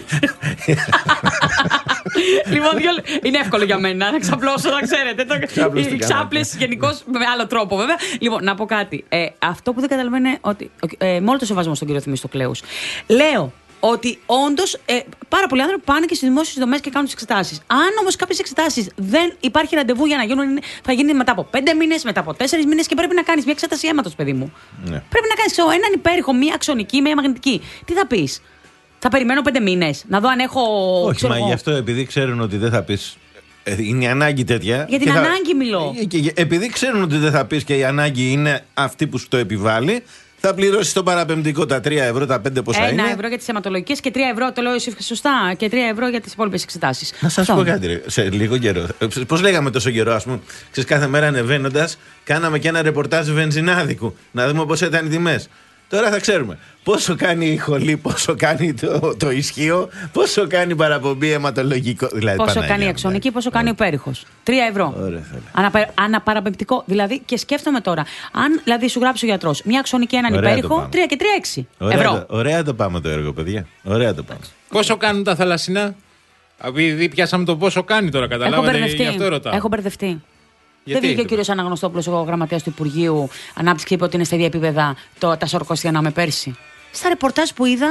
Λοιπόν, είναι εύκολο για μένα να ξαπλώσω, να ξέρετε. Οι ξάπλες γενικώς με άλλο τρόπο, βέβαια. Λοιπόν, να πω κάτι. Ε, αυτό που δεν καταλαβαίνω είναι ότι. Ε, με όλο το σεβασμό στον κύριο Θεμιστοκλέους. Λέω ότι όντως ε, πάρα πολλοί άνθρωποι πάνε και στις δημόσιες δομές και κάνουν τις εξετάσεις. Αν όμως κάποιες εξετάσεις δεν υπάρχει ραντεβού για να γίνουν, θα γίνει μετά από πέντε μήνες, μετά από τέσσερις μήνες και πρέπει να κάνεις μια εξέταση αίματος, παιδί μου. Ναι. Πρέπει να κάνεις έναν υπέρηχο, μια αξονική, μια μαγνητική. Τι θα πεις? Θα περιμένω πέντε μήνες να δω αν έχω. Όχι, μα γι' αυτό επειδή ξέρουν ότι δεν θα πεις. Είναι η ανάγκη τέτοια. Για την θα... ανάγκη μιλώ. Και επειδή ξέρουν ότι δεν θα πεις και η ανάγκη είναι αυτή που σου το επιβάλλει, θα πληρώσεις το παραπεμπτικό τα τρία ευρώ, τα πέντε πόσα είναι. Ένα ευρώ για τις αιματολογικές και τρία ευρώ, το λέω σωστά, και τρία ευρώ για τις υπόλοιπες εξετάσεις. Να σας πω κάτι, ρε, σε λίγο καιρό. Πώς λέγαμε τόσο καιρό, ας πούμε, ξέρεις, κάθε μέρα ανεβαίνοντας, κάναμε και ένα ρεπορτάζ βενζινάδικου, να δούμε πώς ήταν οι τιμές. Τώρα θα ξέρουμε πόσο κάνει η χολή, πόσο κάνει το, το ισχύο, πόσο κάνει παραπομπή αιματολογικό. Δηλαδή, πόσο Παναγία, κάνει η αξονική, πόσο κάνει ο υπέρηχος. Τρία ευρώ. Ανα, αναπαραπεμπτικό. Δηλαδή, και σκέφτομαι τώρα, αν δηλαδή σου γράψει ο γιατρός μια αξονική, έναν ωραία υπέρηχο, τρία και τρία έξι ευρώ. Το, ωραία το πάμε το έργο, παιδιά. Ωραία το πάμε. Πόσο κάνουν τα θαλασσινά? Επειδή πιάσαμε το πόσο κάνει τώρα, καταλάβατε, γι' αυτό ρωτάω. Έχω μπερδευτεί. Γιατί? Δεν βγήκε ο κύριος Αναγνωστόπουλος, ο γραμματέας του Υπουργείου Ανάπτυξης, και είπε ότι είναι στα ίδια επίπεδα το, τα σορκοστιανά με πέρσι. Στα ρεπορτάζ που είδα,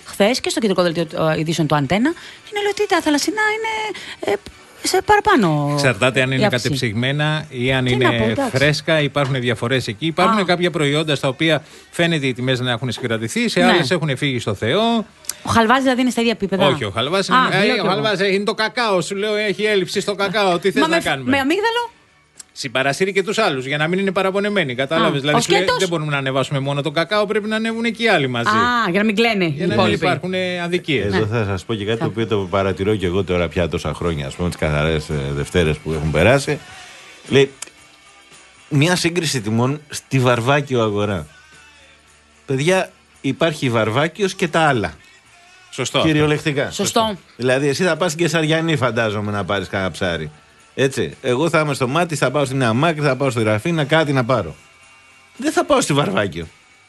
χθες και στο κεντρικό δελτίο ειδήσεων του Αντένα, είναι λέει ότι τα θαλασσινά είναι ε, σε παραπάνω. Εξαρτάται αν είναι κατεψυγμένα ή αν Τι είναι πω, φρέσκα. Υπάρχουν διαφορές εκεί. Υπάρχουν Α. κάποια προϊόντα στα οποία φαίνεται οι τιμές να έχουν συγκρατηθεί, σε ναι. άλλες έχουν φύγει στο Θεό. Ο χαλβάς δηλαδή είναι στα ίδια επίπεδα. Όχι, ο χαλβάς είναι, ε, ο χαλβάς είναι το κακάο. Σου λέω έχει έλλειψη στο κακάο. Τι θες να με, κάνουμε. Με αμύγδαλο. Συμπαρασύρει και τους άλλους για να μην είναι παραπονεμένοι. Κατάλαβες. Δηλαδή σου λέει, δεν μπορούμε να ανεβάσουμε μόνο το κακάο, πρέπει να ανέβουν και οι άλλοι μαζί. Α, για να μην κλαίνε. Για να μην υπάρχουν αδικίες. Εδώ θα σας πω και κάτι το οποίο το παρατηρώ και εγώ τώρα πια τόσα χρόνια, ας πούμε, τις καθαρές Δευτέρες που έχουν περάσει. Λέει, μια σύγκριση τιμών στη Βαρβάκιο αγορά. Παιδιά, υπάρχει Βαρβάκιος και τα άλλα. Σωστό. Κυριολεκτικά. Σωστό. Δηλαδή, εσύ θα πας στην Κεσαριανή, φαντάζομαι, να πάρεις κανένα ψάρι. Έτσι. Εγώ θα είμαι στο Μάτι, θα πάω στην Νέα Μάκρη, θα πάω στη Ραφίνα, κάτι να πάρω. Δεν θα πάω στη Βαρβάκιο.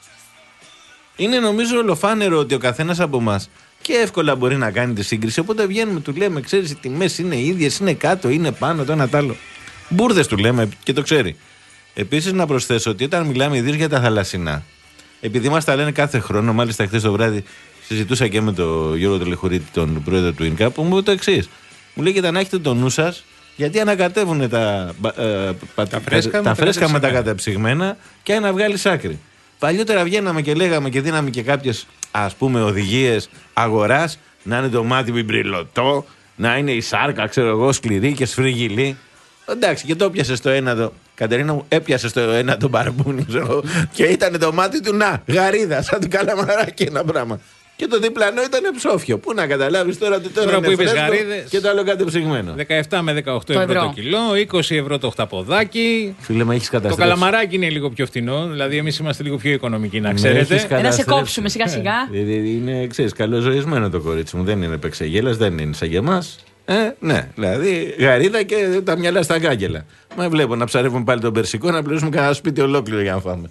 Είναι νομίζω ολοφάνερο ότι ο καθένας από εμάς και εύκολα μπορεί να κάνει τη σύγκριση. Οπότε βγαίνουμε, του λέμε, ξέρεις, οι τιμές είναι ίδιες, είναι κάτω, είναι πάνω, το ένα τ' άλλο. Μπούρδες του λέμε και το ξέρει. Επίσης, να προσθέσω ότι όταν μιλάμε ιδίως για τα θαλασσινά, επειδή μας τα λένε κάθε χρόνο, μάλιστα χθες το βράδυ συζητούσα και με τον Γιώργο Τελεχουρίτη, τον πρόεδρο του ΙΝΚΑ, που μου είπε το εξής. Μου λέει: και να έχετε το νου σας, γιατί ανακατεύουν τα, ε, πα, τα φρέσκα, τα, τα φρέσκα με τα κατεψυγμένα και να βγάλει άκρη. Παλιότερα βγαίναμε και λέγαμε και δίναμε και κάποιες, ας πούμε, οδηγίες αγοράς, να είναι το μάτι μπιμπριλωτό, να είναι η σάρκα, ξέρω εγώ, σκληρή και σφριγγυλή. Εντάξει, και το έπιασε στο ένα το. Κατερίνα μου, έπιασε στο ένα το μπαρμπούνι, ξέρω, και ήταν το μάτι του να, γαρίδα, σαν του καλαμαράκι ένα πράγμα. Και το διπλανό ήταν ψόφιο. Πού να καταλάβεις τώρα ότι τώρα, τώρα είναι που είπες γαρίδες, και το άλλο κατεψυγμένο. δεκαεπτά με δεκαοκτώ ευρώ, ευρώ το κιλό, είκοσι ευρώ το χταποδάκι. Φίλε, μα έχεις καταστρέψει. Το καλαμαράκι είναι λίγο πιο φθηνό, δηλαδή εμείς είμαστε λίγο πιο οικονομικοί, να ξέρετε. Ε, να σε κόψουμε σιγά σιγά. Είναι, ξέρεις, καλοζωισμένο το κορίτσι μου. Δεν είναι πεξεγέλας, δεν είναι σαν και εμάς. Ε, ναι, δηλαδή γαρίδα και τα μυαλά στα κάγκελα. Μα βλέπω να ψαρεύουμε πάλι τον περσικό, να πληρώσουμε κανένα σπίτι ολόκληρο για να φάμε.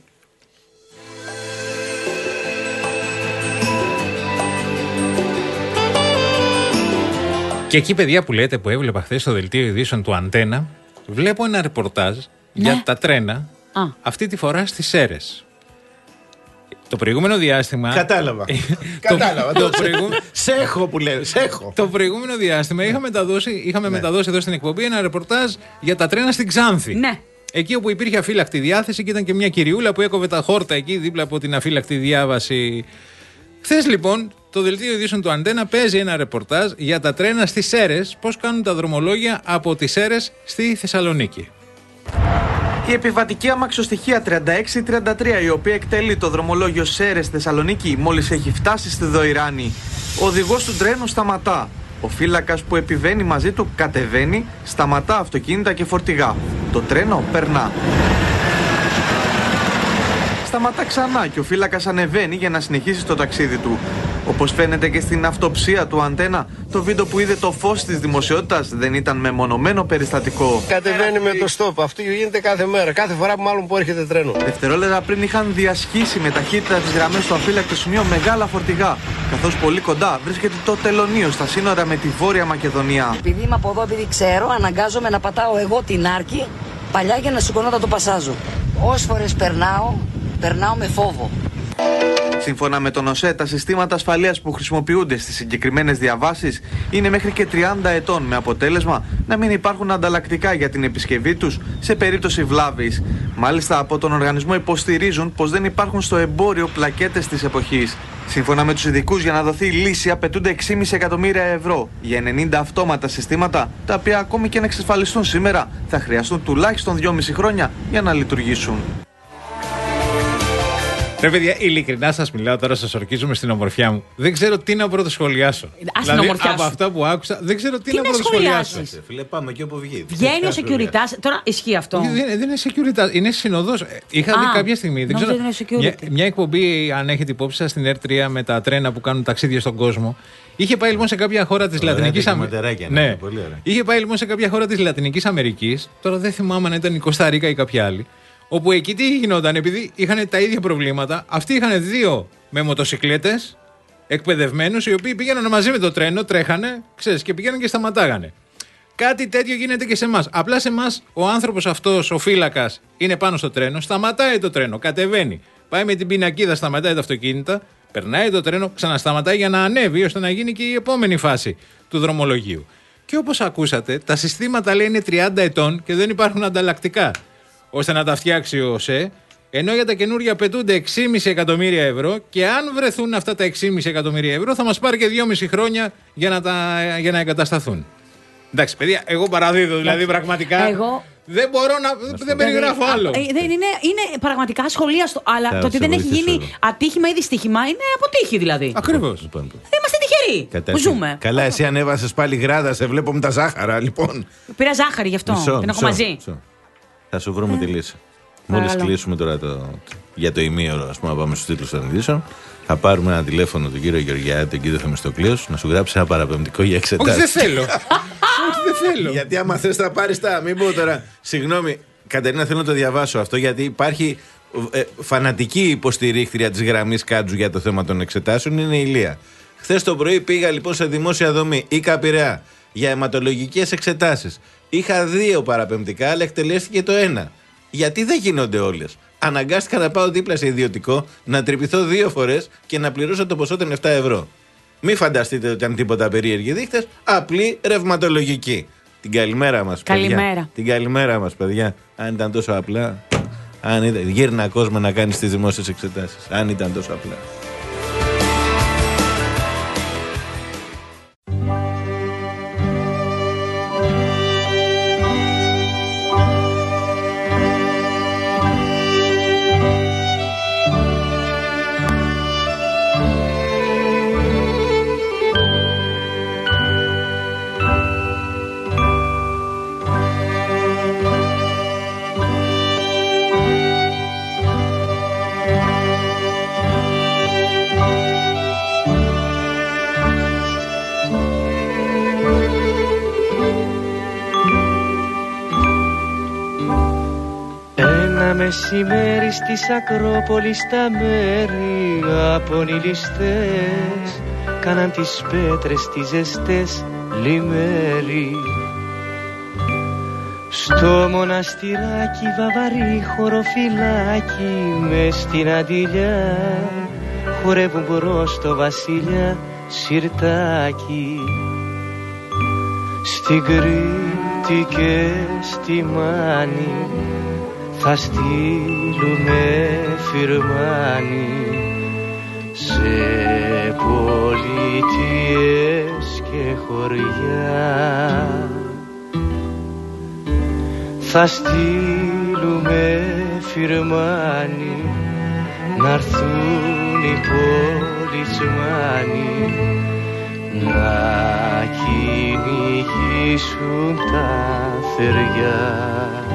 Και εκεί, παιδιά, που λέτε, που έβλεπα χθες στο δελτίο ειδήσεων του Αντένα, βλέπω ένα ρεπορτάζ ναι. για τα τρένα, Α. αυτή τη φορά στις Σέρρες. Το προηγούμενο διάστημα. Κατάλαβα. Κατάλαβα. Το προηγούμενο. Σέχω που λένε. Σέχω. Το προηγούμενο διάστημα είχαμε μεταδώσει, είχαμε ναι. μεταδώσει εδώ στην εκπομπή ένα ρεπορτάζ για τα τρένα στην Ξάνθη. Ναι. Εκεί όπου υπήρχε αφύλακτη διάθεση και ήταν και μια κυριούλα που έκοβε τα χόρτα εκεί δίπλα από την αφύλακτη διάβαση. Χθες λοιπόν το δελτίο ειδήσεων του Αντένα παίζει ένα ρεπορτάζ για τα τρένα στις Σέρρες, πώς κάνουν τα δρομολόγια από τις Σέρρες στη Θεσσαλονίκη. Η επιβατική αμαξοστοιχεία τριάντα έξι τριάντα τρία, η οποία εκτελεί το δρομολόγιο Σέρρες Θεσσαλονίκη, μόλις έχει φτάσει στη Δοϊράνη. Ο οδηγός του τρένου σταματά. Ο φύλακας που επιβαίνει μαζί του κατεβαίνει, σταματά αυτοκίνητα και φορτηγά. Το τρένο περνά. Σταματά ξανά και ο φύλακας ανεβαίνει για να συνεχίσει το ταξίδι του. Όπως φαίνεται και στην αυτοψία του Αντένα, το βίντεο που είδε το φως της δημοσιότητας δεν ήταν μεμονωμένο περιστατικό. Κατεβαίνει με το στόπ. Αυτό γίνεται κάθε μέρα. Κάθε φορά που μάλλον που έρχεται τρένο. Δευτερόλεπτα πριν είχαν διασχίσει με ταχύτητα τις γραμμές του αφύλακτου σημείο μεγάλα φορτηγά. Καθώς πολύ κοντά βρίσκεται το τελωνείο στα σύνορα με τη Βόρεια Μακεδονία. Επειδή είμαι από εδώ, επειδή ξέρω, αναγκάζομαι να πατάω εγώ την άρκη παλιά για να σηκωνώ να το πασάζω. Όσες φορές περνάω, περνάω με φόβο. Σύμφωνα με τον ΟΣΕ, τα συστήματα ασφαλείας που χρησιμοποιούνται στις συγκεκριμένες διαβάσεις είναι μέχρι και τριάντα ετών, με αποτέλεσμα να μην υπάρχουν ανταλλακτικά για την επισκευή τους σε περίπτωση βλάβης. Μάλιστα, από τον οργανισμό υποστηρίζουν πως δεν υπάρχουν στο εμπόριο πλακέτες της εποχής. Σύμφωνα με τους ειδικούς, για να δοθεί λύση απαιτούνται έξι κόμμα πέντε εκατομμύρια ευρώ για ενενήντα αυτόματα συστήματα, τα οποία ακόμη και να εξασφαλιστούν σήμερα θα χρειαστούν τουλάχιστον δυόμισι χρόνια για να λειτουργήσουν. Ρε παιδιά, ειλικρινά σας μιλάω τώρα, σας ορκίζομαι στην ομορφιά μου. Δεν ξέρω τι να πρωτοσχολιάσω. Ας δηλαδή, την από αυτά που άκουσα, δεν ξέρω τι, τι να πρωτοσχολιάσω. Φίλε, πάμε και όπου βγει. Βγαίνει ο securitas. Τώρα ισχύει αυτό. Δεν, δεν είναι securitas, είναι συνοδός. Είχα Α, δει κάποια στιγμή. Δεν ξέρω, μια, μια εκπομπή, αν έχετε υπόψη σας, στην Ερ τρία με τα τρένα που κάνουν ταξίδια στον κόσμο. Είχε πάει λοιπόν σε κάποια χώρα της Λατινικής Αμερικής. Ναι, είχε πάει λοιπόν σε κάποια χώρα της Λατινικής Αμερικής. Τώρα δεν θυμάμαι αν ήταν η Κώστα Ρίκα ή κάποια άλλη. Όπου εκεί τι γινόταν, επειδή είχαν τα ίδια προβλήματα, αυτοί είχαν δύο με μοτοσικλέτες εκπαιδευμένους, οι οποίοι πήγαιναν μαζί με το τρένο, τρέχανε, ξέρεις, και πήγαιναν και σταματάγανε. Κάτι τέτοιο γίνεται και σε εμάς. Απλά σε εμάς ο άνθρωπος αυτός, ο φύλακας, είναι πάνω στο τρένο, σταματάει το τρένο, κατεβαίνει, πάει με την πινακίδα, σταματάει τα αυτοκίνητα, Περνάει το τρένο, ξανασταματάει για να ανέβει, ώστε να γίνει και η επόμενη φάση του δρομολογίου. Και όπως ακούσατε, τα συστήματα λέει είναι τριάντα ετών και δεν υπάρχουν ανταλλακτικά, ώστε να τα φτιάξει ο ΟΣΕ. Ενώ για τα καινούργια απαιτούνται έξι κόμμα πέντε εκατομμύρια ευρώ και αν βρεθούν αυτά τα έξι κόμμα πέντε εκατομμύρια ευρώ θα μας πάρει και δυόμισι χρόνια για να, τα, για να εγκατασταθούν. Εντάξει, παιδιά, εγώ παραδίδω, δηλαδή πραγματικά. Εγώ... Δεν μπορώ να. Δεν περιγράφω άλλο. Δεν είναι, είναι πραγματικά σχολίαστο. Αλλά θα το ότι δεν έχει γίνει ατύχημα ή δυστύχημα είναι αποτύχει δηλαδή. Ακριβώς. Δεν είμαστε τυχεροί που ζούμε. Καλά, εσύ ανέβασες πάλι γράδα, σε βλέπω με τα ζάχαρα, λοιπόν. Πήρα ζάχαρη γι' αυτό. Μισό, την έχω μαζί. Μισό. Θα σου βρούμε ε. τη λύση. Μόλις κλείσουμε τώρα το, για το ημίωρο, ας πούμε, να πάμε στους τίτλους των ειδήσεων, θα πάρουμε ένα τηλέφωνο τον κύριο Γεωργιάδη, τον κύριο Θεμιστοκλέους, να σου γράψει ένα παραπεμπτικό για εξετάσεις. Όχι, δεν θέλω. Όχι, δεν θέλω. Γιατί άμα θες θα πάρεις τα. Μην πω τώρα. Συγγνώμη, Κατερίνα, θέλω να το διαβάσω αυτό, γιατί υπάρχει ε, φανατική υποστηρίχτρια της γραμμής Κάτζου για το θέμα των εξετάσεων, είναι η Λία. Χθες το πρωί πήγα λοιπόν σε δημόσια δομή, Ίκα Πειραιά, για αιματολογικές εξετάσεις. Είχα δύο παραπεμπτικά, αλλά εκτελέστηκε το ένα. Γιατί δεν γίνονται όλες. Αναγκάστηκα να πάω δίπλα σε ιδιωτικό, να τρυπηθώ δύο φορές και να πληρώσω το ποσό των επτά ευρώ. Μην φανταστείτε ότι ήταν τίποτα περίεργοι δείχτες, απλή ρευματολογική. Την καλημέρα μας, καλημέρα. παιδιά. Την καλημέρα μας, παιδιά. Αν ήταν τόσο απλά. Αν ήταν, γύρνα κόσμο να κάνεις τις δημόσιες εξετάσεις. Αν ήταν τόσο απλά. Μεσημέρι στις Ακρόπολης τα μέρη απονηλιστές κάναν τις πέτρες τις ζεστές λιμέρι. Στο μοναστηράκι βαβαρή χωροφυλάκι μες στην αντιλιά χορεύουν μπρος το βασιλιά σιρτάκι. Στην Κρήτη και στη Μάνη θα στείλουμε φιρμάνι σε πολιτείες και χωριά. Θα στείλουμε φιρμάνι να'ρθούν οι πολιτσμάνοι να κυνηγήσουν τα θεριά.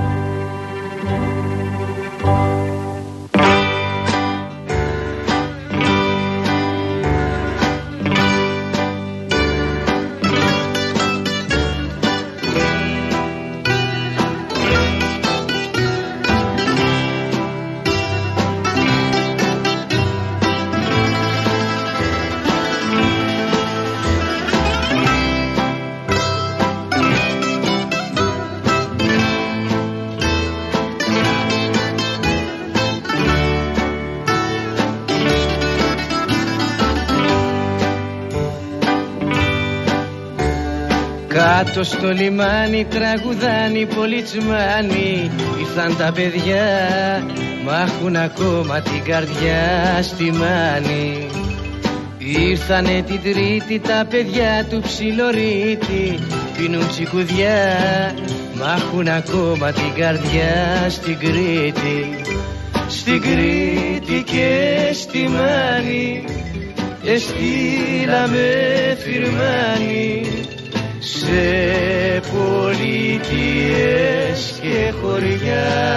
Κάτω στο λιμάνι τραγουδάνει πολιτσμάνοι. Ήρθαν τα παιδιά, μ' έχουν ακόμα την καρδιά στη μάνη. Ήρθανε την Τρίτη τα παιδιά του Ψιλορίτη, πίνουν τσικουδιά, μ' έχουν ακόμα την καρδιά στην Κρήτη. Στην Κρήτη και στη Μάνη εστήλαμε φιρμάνι σε πολιτείες και χωριά.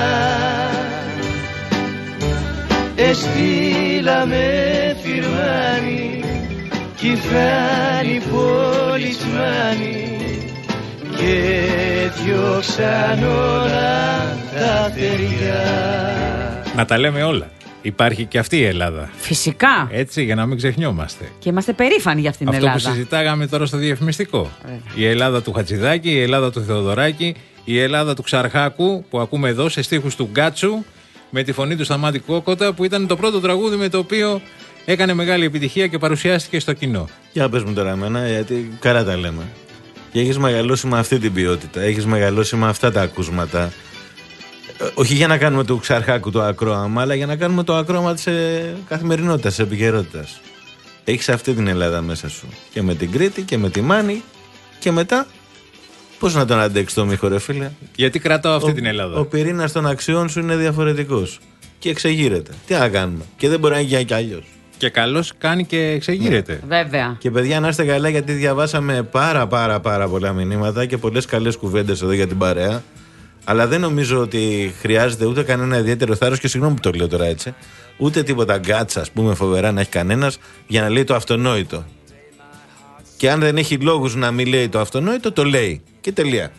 Εστήλαμε φιρμάνι κι ήρθαν οι πολισμάνοι και διώξαν όλα τα παιδιά. Να τα λέμε όλα. Υπάρχει και αυτή η Ελλάδα. Φυσικά. Έτσι, για να μην ξεχνιόμαστε. Και είμαστε περήφανοι για αυτήν την Αυτό Ελλάδα. Αυτό που συζητάγαμε τώρα στο διαφημιστικό. Ε. Η Ελλάδα του Χατζηδάκη, η Ελλάδα του Θεοδωράκη, η Ελλάδα του Ξαρχάκου που ακούμε εδώ σε στίχους του Γκάτσου με τη φωνή του Σταμάτη Κόκοτα, που ήταν το πρώτο τραγούδι με το οποίο έκανε μεγάλη επιτυχία και παρουσιάστηκε στο κοινό. Για πες μου τώρα εμένα, γιατί καλά τα λέμε. Και έχεις μεγαλώσει με αυτή την ποιότητα, έχεις μεγαλώσει με αυτά τα ακούσματα. Όχι για να κάνουμε του Ξαρχάκου το ακρόαμα, αλλά για να κάνουμε το ακρόαμα της ε, καθημερινότητας, της επικαιρότητας. Έχεις αυτή την Ελλάδα μέσα σου. Και με την Κρήτη και με τη Μάνη και μετά. Πώς να τον αντέξει το μύχο, ρε φίλε. Γιατί κρατάω αυτή ο, την Ελλάδα. Ο πυρήνας των αξιών σου είναι διαφορετικός. Και εξεγείρεται. Τι να κάνουμε. Και δεν μπορεί να γίνει κι αλλιώς. Και καλώς κάνει και εξεγείρεται. Ναι. Βέβαια. Και παιδιά, να είστε καλά, γιατί διαβάσαμε πάρα πάρα πάρα πολλά μηνύματα και πολλές καλές κουβέντες εδώ για την παρέα. Αλλά δεν νομίζω ότι χρειάζεται ούτε κανένα ιδιαίτερο θάρρος, και συγγνώμη που το λέω τώρα έτσι, ούτε τίποτα γκάτσα, ας πούμε, φοβερά να έχει κανένας για να λέει το αυτονόητο. Και αν δεν έχει λόγους να μην λέει το αυτονόητο, το λέει. Και τελεία.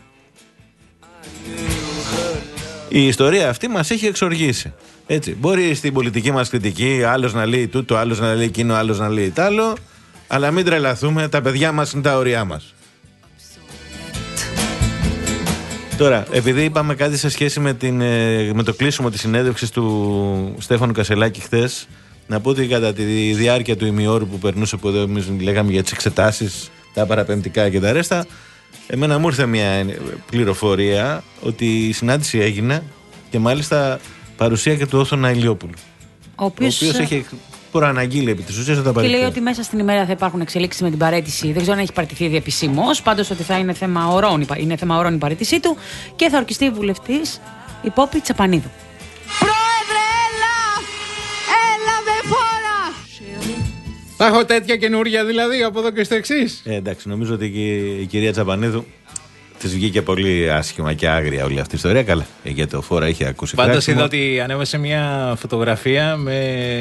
Η ιστορία αυτή μας έχει εξοργήσει. Έτσι. Μπορεί στην πολιτική μας κριτική άλλος να λέει τούτο, άλλος να λέει εκείνο, άλλος να λέει τ' άλλο, αλλά μην τρελαθούμε, τα παιδιά μας είναι τα όρια μας. Τώρα, επειδή είπαμε κάτι σε σχέση με, την, με το κλείσιμο της συνέντευξης του Στέφανου Κασελάκη χθες, να πω ότι κατά τη διάρκεια του ημιώρου που περνούσε, που εδώ εμείς λέγαμε για τις εξετάσεις, τα παραπεμπτικά και τα ρέστα, εμένα μου ήρθε μια πληροφορία ότι η συνάντηση έγινε και μάλιστα παρουσία και του Όθωνα Ηλιόπουλου. Ο οποίος έχει προαναγγείλει επί της ουσίας τα παραιτία. Και λέει ότι μέσα στην ημέρα θα υπάρχουν εξελίξεις με την παραίτηση. Δεν ξέρω αν έχει παραιτηθεί ήδη επισήμως. Πάντως ότι θα είναι θέμα ορών, είναι θέμα ορών η παραίτησή του και θα ορκιστεί βουλευτής η Πόπη Τσαπανίδου. Πρόεδρε, έλα! Έλα με φόρα! Θα έχω τέτοια καινούργια δηλαδή από εδώ και στο εξής. Ε, εντάξει, νομίζω ότι η κυρία Τσαπανίδου της βγήκε πολύ άσχημα και άγρια όλη αυτή η ιστορία. Καλά, για το φόρα είχε ακούσει. Πάντως είδα ότι ανέβασε μια φωτογραφία με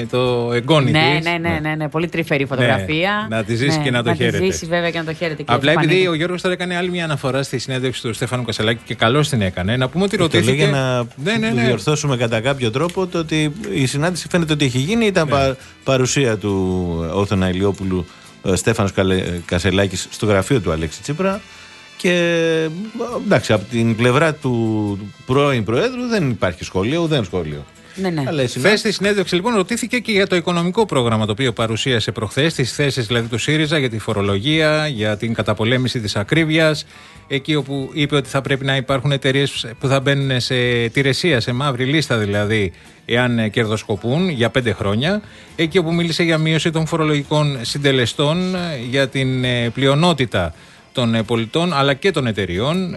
το εγγόνι ναι, της. Ναι, ναι, ναι, ναι, πολύ τρυφερή φωτογραφία. Ναι, να τη ζήσει ναι, και να το να χαίρεται. Να τη ζήσει βέβαια και να το χαίρεται. Απλά επειδή ο Γιώργος τώρα έκανε άλλη μια αναφορά στη συνέντευξη του Στέφανου Κασελάκη και καλώς την έκανε, να πούμε ότι ρωτήθηκε. Για να ναι, ναι, ναι. διορθώσουμε κατά κάποιο τρόπο το ότι η συνάντηση φαίνεται ότι έχει γίνει. Ήταν ναι. πα, παρουσία του Όθωνα Ηλιόπουλου Στέφανος Κασελάκης στο γραφείο του Αλέξη Τσίπρα. Και εντάξει, από την πλευρά του πρώην Προέδρου δεν υπάρχει σχόλιο, ουδέν σχόλιο. Ναι, ναι. Χθες στη συνέντευξη λοιπόν ρωτήθηκε και για το οικονομικό πρόγραμμα το οποίο παρουσίασε προχθές, τις θέσεις δηλαδή του ΣΥΡΙΖΑ για τη φορολογία, για την καταπολέμηση της ακρίβειας. Εκεί όπου είπε ότι θα πρέπει να υπάρχουν εταιρείες που θα μπαίνουν σε τηρεσία, σε μαύρη λίστα δηλαδή, εάν κερδοσκοπούν για πέντε χρόνια. Εκεί όπου μίλησε για μείωση των φορολογικών συντελεστών, για την πλειονότητα των πολιτών αλλά και των εταιριών.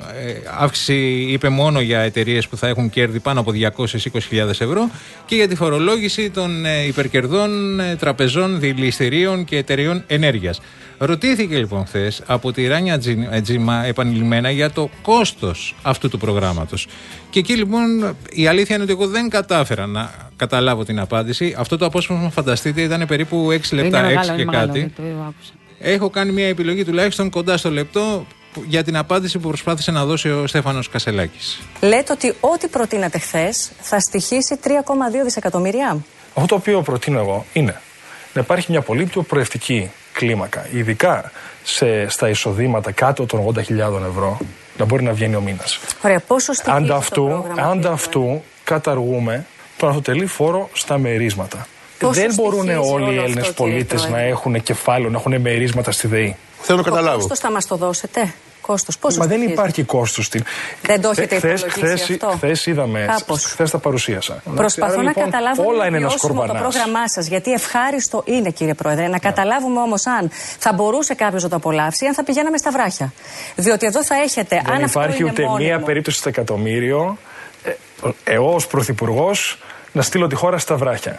Αύξηση είπε μόνο για εταιρείες που θα έχουν κέρδη πάνω από διακόσιες είκοσι χιλιάδες ευρώ και για τη φορολόγηση των υπερκερδών τραπεζών, δηληστηρίων και εταιριών ενέργειας. Ρωτήθηκε λοιπόν χθες από τη Ράνια Τζίμα επανειλημμένα για το κόστος αυτού του προγράμματος. Και εκεί λοιπόν η αλήθεια είναι ότι εγώ δεν κατάφερα να καταλάβω την απάντηση. Αυτό το απόσπασμα, φανταστείτε, ήταν περίπου έξι λεπτά, είναι έξι μεγάλο, και είναι κάτι. Μεγάλο, Έχω κάνει μια επιλογή τουλάχιστον κοντά στο λεπτό για την απάντηση που προσπάθησε να δώσει ο Στέφανος Κασελάκης. Λέτε ότι ό,τι προτείνατε χθες θα στοιχήσει τρία κόμμα δύο δισεκατομμύρια. Αυτό το οποίο προτείνω εγώ είναι να υπάρχει μια πολύ πιο προευτική κλίμακα, ειδικά σε, στα εισοδήματα κάτω των ογδόντα χιλιάδες ευρώ, να μπορεί να βγαίνει ο μήνας. Ωραία, πόσο στοιχίζει Ανταυτού, το πρόγραμμα, ανταυτού καταργούμε τον αυτοτελή φόρο στα μερίσματα. Πόσο δεν μπορούν όλοι οι Έλληνες πολίτες να έχουν κεφάλαιο, να έχουν μερίσματα στη ΔΕΗ. Θέλω να καταλάβω. Κόστος θα μας το δώσετε. Κόστος. Πόσο Μα δεν στοιχίζει? υπάρχει κόστος στην. Δεν το έχετε χθες, υπολογίσει χθες, αυτό. Χθες είδαμε, Κάπως. χθες τα παρουσίασα. Προσπαθώ Άρα, να λοιπόν, καταλάβω όλα είναι είναι ένας το κορβανάς. πρόγραμμά σας, γιατί ευχάριστο είναι, κύριε Πρόεδρε, να καταλάβουμε όμως αν θα μπορούσε κάποιος να το απολαύσει ή αν θα πηγαίναμε στα βράχια. Διότι εδώ θα έχετε, δεν αν αυτό υπάρχει είναι ούτε μόνιμο, μία περίπτωση στο εκατομμύριο, ε, εγώ ως Πρωθυπουργός να στείλω τη χώρα στα βράχια.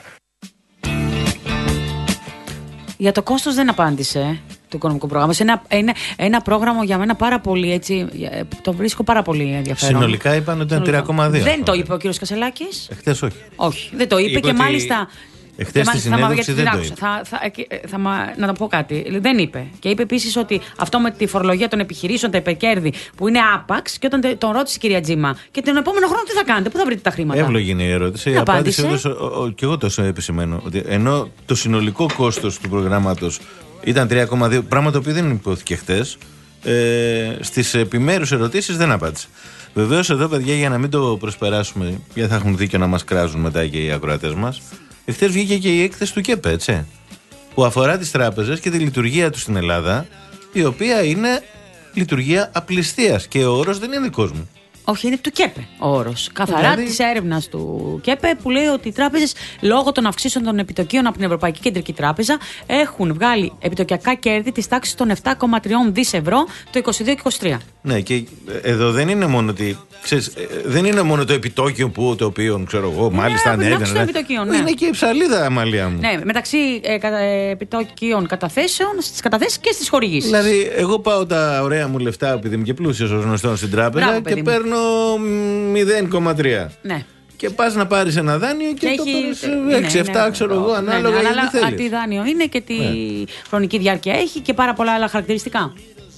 Για το κόστος δεν απάντησε το οικονομικό πρόγραμμα. Είναι ένα, ένα πρόγραμμα για μένα πάρα πολύ έτσι. Το βρίσκω πάρα πολύ ενδιαφέρον. Συνολικά είπαν ότι ήταν τρία κόμμα δύο. Δεν το είπε ο κύριος Κασελάκης. Εχθές όχι. Όχι, δεν το είπε, είπε και ότι... μάλιστα. Εχθές στη συνέντευξη δεν το είπε. Θα, θα, θα, θα, να το πω κάτι. Δεν είπε. Και είπε επίσης ότι αυτό με τη φορολογία των επιχειρήσεων, τα υπερκέρδη που είναι άπαξ, και όταν τον ρώτησε η κυρία Τζίμα, και τον επόμενο χρόνο τι θα κάνετε, πού θα βρείτε τα χρήματα. Εύλογη είναι η ερώτηση. Η απάντηση έδωσε, και εγώ το επισημαίνω, ότι ενώ το συνολικό κόστος του προγράμματος ήταν τρία κόμμα δύο, πράγμα το οποίο δεν υπόθηκε χτες, ε, στις επιμέρους ερωτήσεις δεν απάντησε. Βεβαίως εδώ, παιδιά, για να μην το προσπεράσουμε, γιατί θα έχουν δίκιο να μας κράζουν μετά και οι ακροατές μας, εχθές βγήκε και η έκθεση του ΚΕΠ, έτσι. που αφορά τις τράπεζες και τη λειτουργία τους στην Ελλάδα, η οποία είναι λειτουργία απληστίας και ο όρος δεν είναι δικός μου. Όχι, είναι του ΚΕΠΕ ο όρος. Καθαρά Δηλαδή... της έρευνας του ΚΕΠΕ, που λέει ότι οι τράπεζες λόγω των αυξήσεων των επιτοκίων από την Ευρωπαϊκή Κεντρική Τράπεζα έχουν βγάλει επιτοκιακά κέρδη της τάξης των επτά κόμμα τρία δισεκατομμύρια ευρώ το είκοσι δύο είκοσι τρία. Ναι, και εδώ δεν είναι μόνο, ότι, ξέρεις, δεν είναι μόνο το επιτόκιο που το οποίο ξέρω εγώ, μάλιστα ανέβαινε. Ναι, επιτοκίων, ναι. Είναι και η ψαλίδα, Αμαλία μου. Ναι, μεταξύ ε, κατα, ε, επιτοκίων καταθέσεων, στις καταθέσεις και στις χορηγήσεις. Δηλαδή, εγώ πάω τα ωραία μου λεφτά, επειδή είμαι και πλούσιος ως γνωστόν στην τράπεζα, Μπράβο, και παίρνω μηδέν κόμμα τρία. Ναι. Και πας να πάρεις ένα δάνειο και, και το παίρνεις έξι εφτά, ξέρω εγώ, ανάλογα ναι, ναι, γιατί θέλεις. Τι δάνειο είναι και τι ναι. χρονική διάρκεια έχει και πάρα πολλά άλλα χαρακτηριστικά.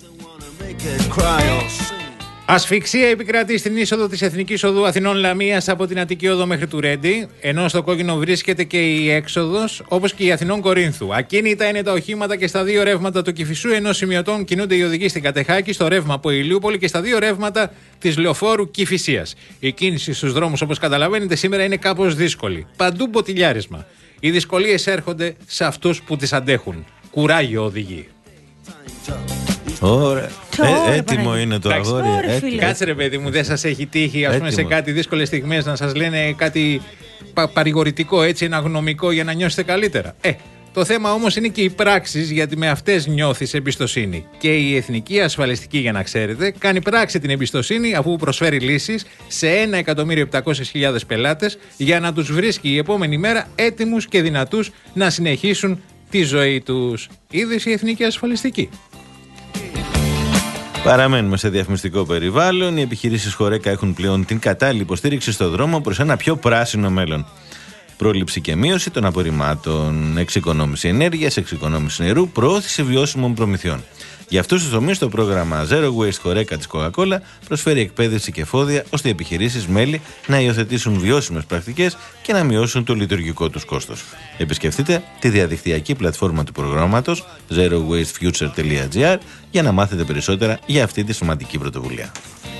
Ασφυξία επικρατεί στην είσοδο της Εθνικής Οδού Αθηνών Λαμίας από την Αττική Οδό μέχρι Τουρέντι, ενώ στο κόκκινο βρίσκεται και η έξοδος, όπως και η Αθηνών Κορίνθου. Ακίνητα είναι τα οχήματα και στα δύο ρεύματα του Κηφισού, ενώ σημειωτών κινούνται οι οδηγοί στην Κατεχάκη, στο ρεύμα από Ηλιούπολη και στα δύο ρεύματα της Λεωφόρου Κηφισίας. Η κίνηση στους δρόμους, όπως καταλαβαίνετε, σήμερα είναι κάπως δύσκολη. Παντού μποτιλιάρισμα. Οι δυσκολίες έρχονται σε αυτούς που τις αντέχουν. Κουράγιο, οδηγοί. Ωραία. Ε, έτοιμο είναι το αγόρι. Κάτσε ρε παιδί μου, δεν σας έχει τύχει ας πούμε, σε κάτι δύσκολες στιγμές να σας λένε κάτι πα, παρηγορητικό, έτσι, ένα γνωμικό για να νιώσετε καλύτερα. Ε, το θέμα όμως είναι και οι πράξεις, γιατί με αυτές νιώθεις εμπιστοσύνη. Και η Εθνική Ασφαλιστική, για να ξέρετε, κάνει πράξη την εμπιστοσύνη αφού προσφέρει λύσεις σε ένα εκατομμύριο επτακόσιες χιλιάδες πελάτες για να τους βρίσκει η επόμενη μέρα έτοιμους και δυνατούς να συνεχίσουν τη ζωή τους. Είδες η Εθνική Ασφαλιστική. Παραμένουμε σε διαφημιστικό περιβάλλον. Οι επιχειρήσεις Χορέκα έχουν πλέον την κατάλληλη υποστήριξη στο δρόμο προς ένα πιο πράσινο μέλλον. Πρόληψη και μείωση των απορριμμάτων, εξοικονόμηση ενέργειας, εξοικονόμηση νερού, προώθηση βιώσιμων προμηθειών. Για αυτούς τους τομείς, το πρόγραμμα Zero Waste Χορέκα της Coca-Cola προσφέρει εκπαίδευση και εφόδια ώστε οι επιχειρήσεις μέλη να υιοθετήσουν βιώσιμες πρακτικές και να μειώσουν το λειτουργικό τους κόστος. Επισκεφτείτε τη διαδικτυακή πλατφόρμα του προγράμματος zero waste future τελεία gr για να μάθετε περισσότερα για αυτή τη σημαντική πρωτοβουλία.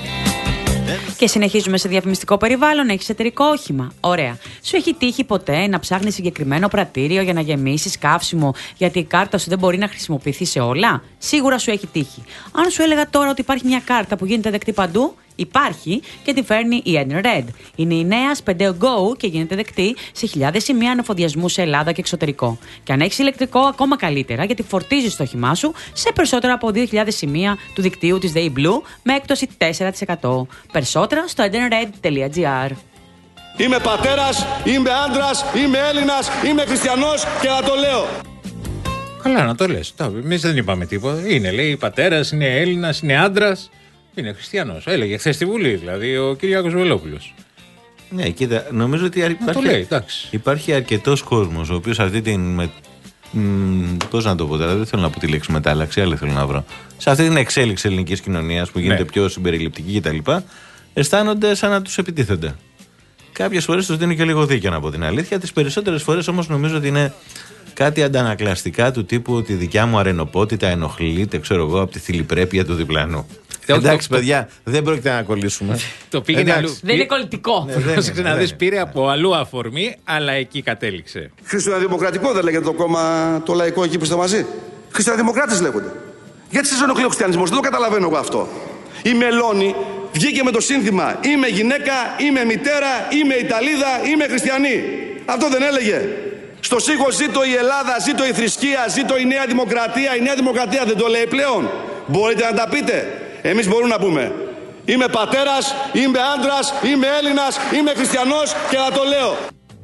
Και συνεχίζουμε σε διαφημιστικό περιβάλλον. Έχεις εταιρικό όχημα. Ωραία. Σου έχει τύχει ποτέ να ψάχνεις συγκεκριμένο πρατήριο για να γεμίσεις καύσιμο, γιατί η κάρτα σου δεν μπορεί να χρησιμοποιηθεί σε όλα? Σίγουρα σου έχει τύχει. Αν σου έλεγα τώρα ότι υπάρχει μια κάρτα που γίνεται δεκτή παντού, υπάρχει και τη φέρνει η Enered. Είναι η νέα Spendeo Go και γίνεται δεκτή σε χιλιάδες σημεία ανεφοδιασμού σε Ελλάδα και εξωτερικό. Και αν έχεις ηλεκτρικό, ακόμα καλύτερα, γιατί φορτίζεις το όχημά σου σε περισσότερα από δύο χιλιάδες σημεία του δικτύου της Day Blue με έκπτωση τέσσερα τοις εκατό. Περισσότερα στο enered τελεία gr. Είμαι πατέρας, είμαι άντρας, είμαι Έλληνας, είμαι χριστιανός και να το λέω. Καλά, να το λες. Εμείς δεν είπαμε τίποτα. Είναι, λέει, πατέρας, είναι Έλληνας, είναι άντρας. Είναι χριστιανός. Έλεγε χθες στη Βουλή, δηλαδή, ο Κυριάκος Βελόπουλος. Ναι, κοίτα, νομίζω ότι υπάρχει, λέει, υπάρχει αρκετός κόσμος ο οποίος αυτή την. Με, μ, πώς να το πω τώρα, δεν θέλω να πω τη λέξη μετάλλαξη, αλλά θέλω να βρω. Σε αυτή την εξέλιξη ελληνικής κοινωνίας που γίνεται ναι. πιο συμπεριληπτική κτλ., αισθάνονται σαν να τους επιτίθενται. Κάποιες φορές τους δίνει και λίγο δίκιο, να πω την αλήθεια. Τις περισσότερες φορές όμως νομίζω ότι είναι κάτι αντανακλαστικά του τύπου ότι η δικιά μου αρενοπότητα ενοχλείται, ξέρω εγώ, από τη θηλυπρέπεια του διπλανού. Εντάξει, παιδιά, δεν πρόκειται να κολλήσουμε. Το πήγαινε αλλού. Δεν είναι κολλητικό. Πρόσεξε να δεις, πήρε από αλλού αφορμή, αλλά εκεί κατέληξε. Χριστιανοδημοκρατικό δεν λέγεται το κόμμα το λαϊκό εκεί που είστε μαζί? Χριστιανοδημοκράτες λέγονται. Γιατί σας ενοχλεί ο χριστιανισμός? Δεν το καταλαβαίνω εγώ αυτό. Η Μελώνη βγήκε με το σύνθημα «Είμαι γυναίκα, είμαι μητέρα, είμαι Ιταλίδα, είμαι χριστιανή». Αυτό δεν έλεγε? Στο στίχο «Ζήτω η Ελλάδα, ζήτω η θρησκεία, ζήτω η Νέα Δημοκρατία». Η Νέα Δημοκρατία δεν το λέει πλέον? Μπορείτε να τα πείτε? Εμείς μπορούμε να πούμε «Είμαι πατέρας, είμαι άντρας, είμαι Έλληνας, είμαι χριστιανός και να το λέω».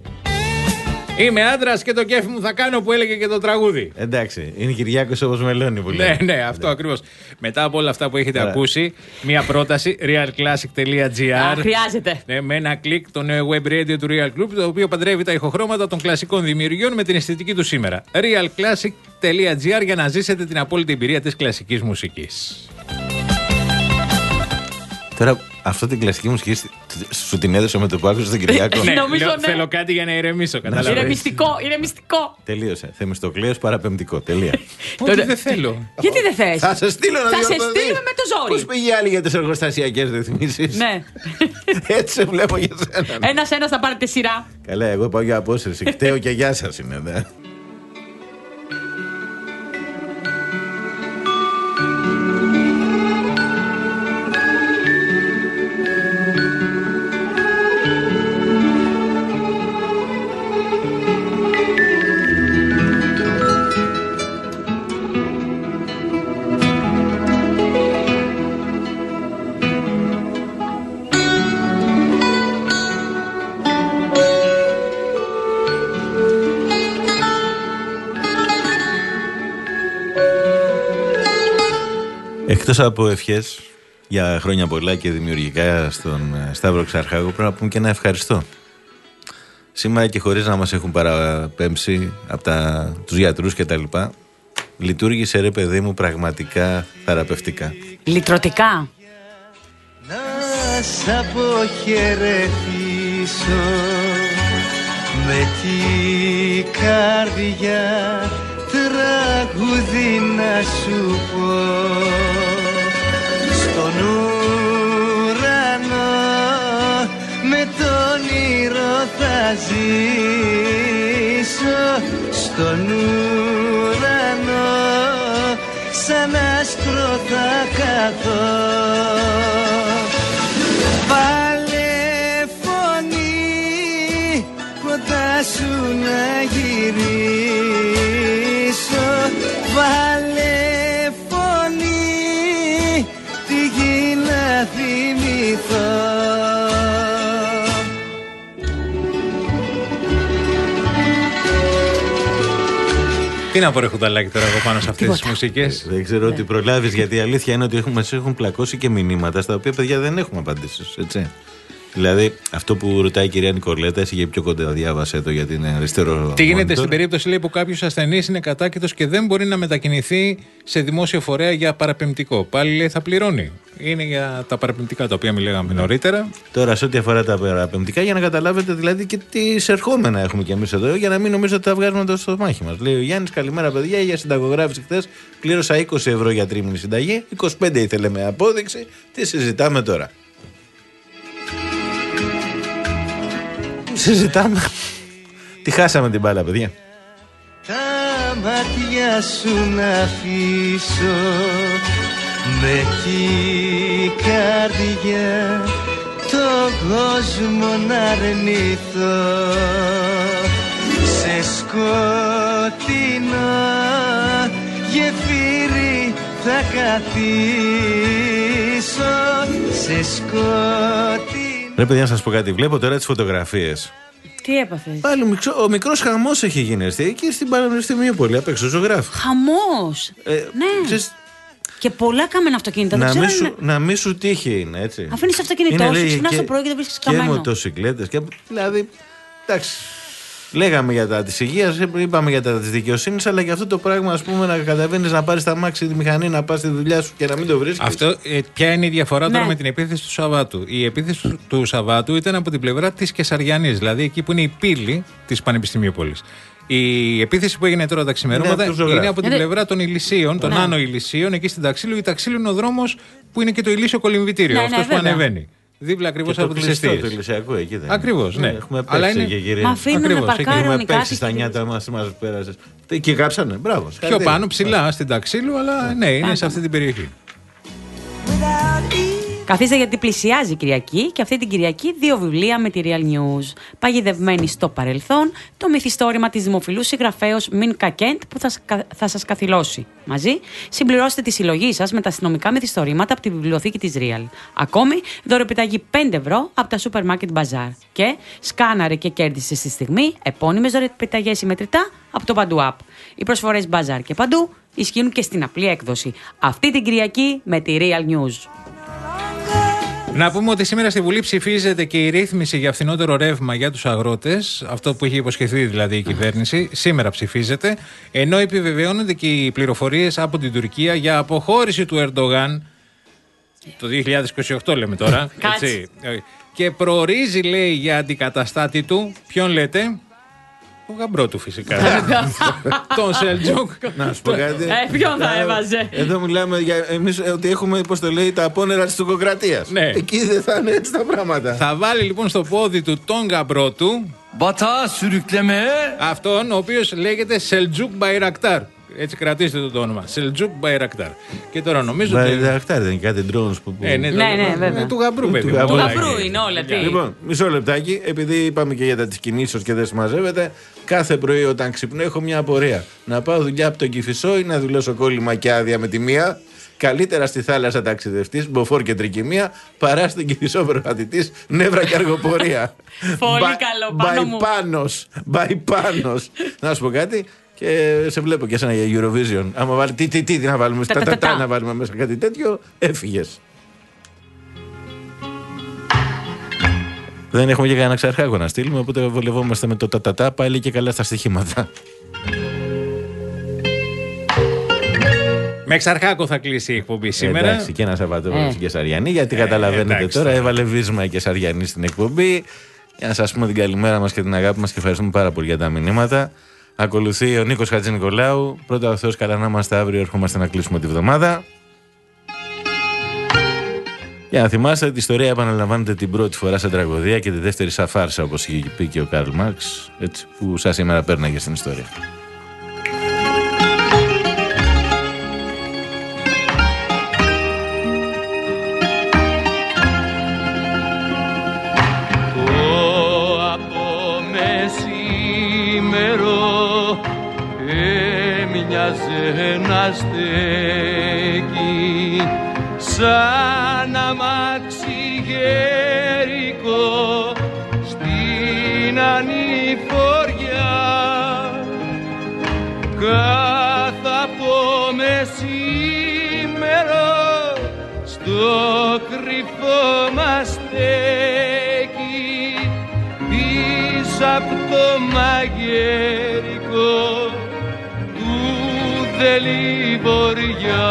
Είμαι άντρας και το κέφι μου θα κάνω, που έλεγε και το τραγούδι. Εντάξει, είναι Κυριάκος όπως Μελώνη που λέει. Ναι, ναι, αυτό ακριβώς. Μετά από όλα αυτά που έχετε ακούσει, μία πρόταση real classic τελεία gr. Χρειάζεται. Ναι, με ένα κλικ το νέο web radio του Real Group, το οποίο παντρεύει τα ηχοχρώματα των κλασικών δημιουργιών με την αισθητική του σήμερα. real classic τελεία gr για να ζήσετε την απόλυτη εμπειρία της κλασικής μουσικής. Τώρα, αυτό την κλασική μουσική σου την έδωσα με το που άκουσα στον Κυριάκο. Ναι, νομίζω, ναι. Θέλω κάτι για να ηρεμήσω. Είναι μυστικό, είναι μυστικό. Τελείωσε. Θεμιστοκλέος παραπεμπτικό. Τελεία. Όχι, δεν θέλω. Γιατί δεν θες? Θα σε στείλω να Θα σε στείλουμε με το ζόρι. Πώς πήγε άλλη για τις εργοστασιακές ρυθμίσεις? Ναι. Έτσι σε βλέπω για σένα. Ένας-ένας θα πάρετε σειρά. Καλά, εγώ πάω για απόσυρση. Κταίω και γεια σας είναι. Εκτός από ευχές για χρόνια πολλά και δημιουργικά στον Σταύρο Ξαρχάγο, πρέπει να πούμε και ένα ευχαριστώ. Σήμερα και χωρίς να μας έχουν παραπέμψει από τα, τους γιατρούς και τα λοιπά, λειτουργήσε, ρε παιδί μου, πραγματικά θεραπευτικά. Λυτρωτικά. Να σ' αποχαιρετήσω με την καρδιά, τραγούδι να σου πω. Στον ουρανό με τον όνειρο θα ζήσω. Στον ουρανό σαν άστρο θα καθώ. Βάλε φωνή κοντά σου να γυρίσω. Βάλε φωνή τη γη να θυμηθώ. Τι να πω, ρε Χουνταλάκη, τώρα εγώ πάνω σε αυτές τις μουσικές. Δεν ξέρω ότι προλάβεις, γιατί η αλήθεια είναι ότι έχουμε, μας έχουν πλακώσει και μηνύματα στα οποία, παιδιά, δεν έχουμε απαντήσεις. Έτσι. Δηλαδή, αυτό που ρωτάει η κυρία Νικολέτα, εσύ για πιο κοντά διάβασε το για την αριστερό. Τι γίνεται monitor. στην περίπτωση, λέει, που κάποιος ασθενής είναι κατάκητος και δεν μπορεί να μετακινηθεί σε δημόσιο φορέα για παραπεμπτικό? Πάλι, λέει, θα πληρώνει. Είναι για τα παραπεμπτικά τα οποία μιλάγαμε νωρίτερα. Τώρα, σε ό,τι αφορά τα παραπεμπτικά, για να καταλάβετε δηλαδή και τι εισερχόμενα έχουμε κι εμείς εδώ, για να μην νομίζετε ότι τα βγάζουμε το στο μάχη μας. Λέει ο Γιάννης, καλημέρα παιδιά, για συνταγογράφηση χθες πλήρωσα είκοσι ευρώ για τρίμηνη συνταγή, είκοσι πέντε ήθελε με απόδειξη. Τι συζητάμε τώρα? Συζητάμε. Τι χάσαμε την μπάλα, παιδιά. Τα μάτια σου να αφήσω, με την καρδιά τον κόσμο να αρνηθώ. Σε σκοτεινό γεφύρι θα καθίσω. Σε σκοτεινό. Ρε παιδιά, να σας πω κάτι. Βλέπω τώρα τις φωτογραφίες. Τι έπαθες? Πάλι ο, μικρό, ο μικρός χαμός έχει γίνει εκεί στην Πανεπιστημιούπολη, απ' έξω ζωγράφου. Χαμός! Ε, ναι. Ξέρεις, και πολλά κάμενα αυτοκίνητα. να, δεν μη ξέρω σου, να μη σου τύχει είναι, έτσι. Αφήνεις το αυτοκίνητό σου, ξυπνάς το πρωί και δεν βρίσκεις καμένο. Και μοτοσυκλέτες. Και, δηλαδή, εντάξει. Λέγαμε για τα της υγείας, είπαμε για τα της δικαιοσύνης, αλλά για αυτό το πράγμα, ας πούμε, να καταβαίνεις να πάρεις τα μάξι τη μηχανή, να πας στη δουλειά σου και να μην το βρίσκεις. Αυτό, ε, ποια είναι η διαφορά ναι. τώρα με την επίθεση του Σαββάτου? Η επίθεση του, του Σαββάτου ήταν από την πλευρά της Κεσαριανής, δηλαδή εκεί που είναι η πύλη της Πανεπιστημιούπολης. Η επίθεση που έγινε τώρα τα ξημερώματα είναι, είναι από την είναι... πλευρά των Ηλυσίων, των ναι. Άνω Ηλυσίων, εκεί στην Ταξίλου. Η Ταξίλου είναι ο δρόμος που είναι και το Ηλύσιο Κολυμβητήριο, ναι, αυτός ναι, που βέβαια. ανεβαίνει. Δίπλα ακριβώς από τις εστίες. Το Ηλυσιακό εκεί δεν. Ακριβώς, ναι. Έχουμε αλλά πέσει είναι... και γυρίσει. Μα αφήνουν να παρκάρουν. Έχουμε πέσει στα νιάτα μας, μας πέρασες. Και γράψανε, μπράβο. Πιο πάνω, ψηλά στην Ταξίλου, αλλά ναι, είναι σε αυτή την περιοχή. Καθίστε, γιατί πλησιάζει η Κυριακή και αυτή την Κυριακή δύο βιβλία με τη Real News. Παγιδευμένη στο παρελθόν, το μυθιστόρημα της δημοφιλούς συγγραφέως Μιν Κακέντ που θα, θα σας καθυλώσει. Μαζί, συμπληρώστε τη συλλογή σας με τα αστυνομικά μυθιστορήματα από τη βιβλιοθήκη της Real. Ακόμη, δωρεπιταγή πέντε ευρώ από τα Super Market Bazaar. Και σκάναρε και κέρδισε στη στιγμή επώνυμες δωρεπιταγές συμμετρητά από το Παντού App. Οι προσφορές Bazaar και Παντού ισχύουν και στην απλή έκδοση. Αυτή την Κυριακή με τη Real News. Να πούμε ότι σήμερα στη Βουλή ψηφίζεται και η ρύθμιση για φθηνότερο ρεύμα για τους αγρότες, αυτό που είχε υποσχεθεί δηλαδή η κυβέρνηση, σήμερα ψηφίζεται, ενώ επιβεβαιώνονται και οι πληροφορίες από την Τουρκία για αποχώρηση του Ερντογάν, το δύο χιλιάδες είκοσι οκτώ λέμε τώρα, έτσι, και προορίζει, λέει, για αντικαταστάτη του, ποιον λέτε? Το γαμπρό του φυσικά. Τον Σελτζούκ. Να σου πω κάτι. Ε, ποιον θα έβαζε? Εδώ μιλάμε για εμείς ότι έχουμε, πώς το λέει, τα απόνερα της τουρκοκρατίας. Ναι. Εκεί δεν θα είναι έτσι τα πράγματα. Θα βάλει λοιπόν στο πόδι του τον γαμπρό του. Μπατά σουρουκλεμέ. Αυτόν ο οποίος λέγεται Σελτζούκ Μπαϊρακτάρ. Έτσι κρατήστε το, το όνομα. Σελτζούκ Μπαϊρακτάρ. Και τώρα νομίζω ότι. Μπαϊρακτάρ δεν είναι κάτι drones που. Ε, ναι, ναι, ναι, βέβαια. Του γαμπρού, παιδί. Του γαμπρού είναι όλα. Τι. Λοιπόν, μισό λεπτάκι, επειδή είπαμε και για τα τη κινήσεω και δεν συμμαζεύεται, κάθε πρωί όταν ξυπνώ έχω μια απορία. Να πάω δουλειά από τον Κηφισό ή να δουλώσω κόλλημα και άδεια με τη μία. Καλύτερα στη θάλασσα ταξιδευτής, μποφόρ και τρικυμία, παρά στην Κηφισό περπατητής, νεύρα και αργοπορία. Πολύ καλό, πάνω μου. Μπαϊπάνος, μπαϊπάνος. Να σου πω κάτι. Και σε βλέπω και σαν για Eurovision. Άμα βάλει τι, τι, τι, τι να βάλουμε, τα, τα, τα, να βάλουμε μέσα κάτι τέτοιο, έφυγες. Δεν έχουμε και κανένα Ξαρχάκο να στείλουμε, οπότε βολευόμαστε με το τατατά, πάλι και καλά στα στοιχήματα. Με Εξαρχάκο θα κλείσει η εκπομπή σήμερα. Εντάξει, και ένα Σαββατόβραδο στην Κεσαριανή, γιατί ε, καταλαβαίνετε εντάξει, τώρα, έβαλε βίσμα η Κεσαριανή στην εκπομπή. Για να σας πούμε την καλημέρα μας και την αγάπη μας και ευχαριστούμε πάρα πολύ για τα μηνύματα. Ακολουθεί ο Νίκος Χατζηνικολάου. Πρώτα ο Θεός καλά να είμαστε, αύριο ερχόμαστε να κλείσουμε τη βδομάδα. Για να θυμάστε, τη ιστορία επαναλαμβάνεται την πρώτη φορά σε τραγωδία και τη δεύτερη σαν φάρσα, όπως είχε πει και ο Καρλ Μάρξ, έτσι, που σαν σήμερα πέρναγε στην ιστορία. Να στέκει σαν αμάξι γερικό στην ανηφοριά κάθε από μεσήμερο στο κρυφό μας στέκει πίσω από το μαγερικό Δελιβοριά.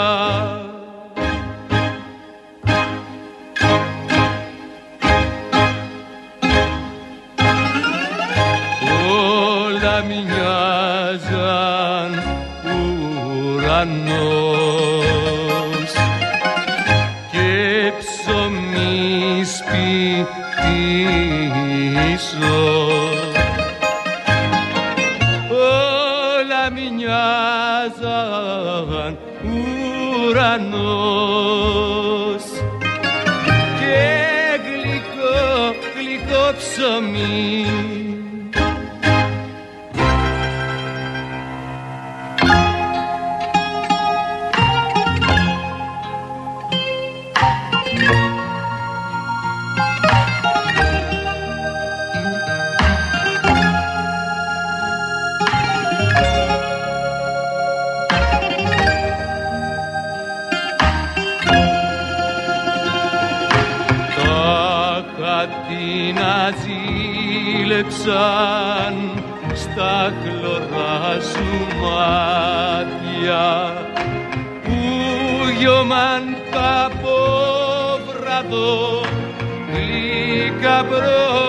Όλα μοιάζαν ουρανός και ψωμί σπιτίσω. Όλα μοιάζαν ουρανός και γλυκό, γλυκό ψωμί. Ζήλεψαν στα χλωρά σου μάτια που γιωμάν τα απόβραδο γλυκά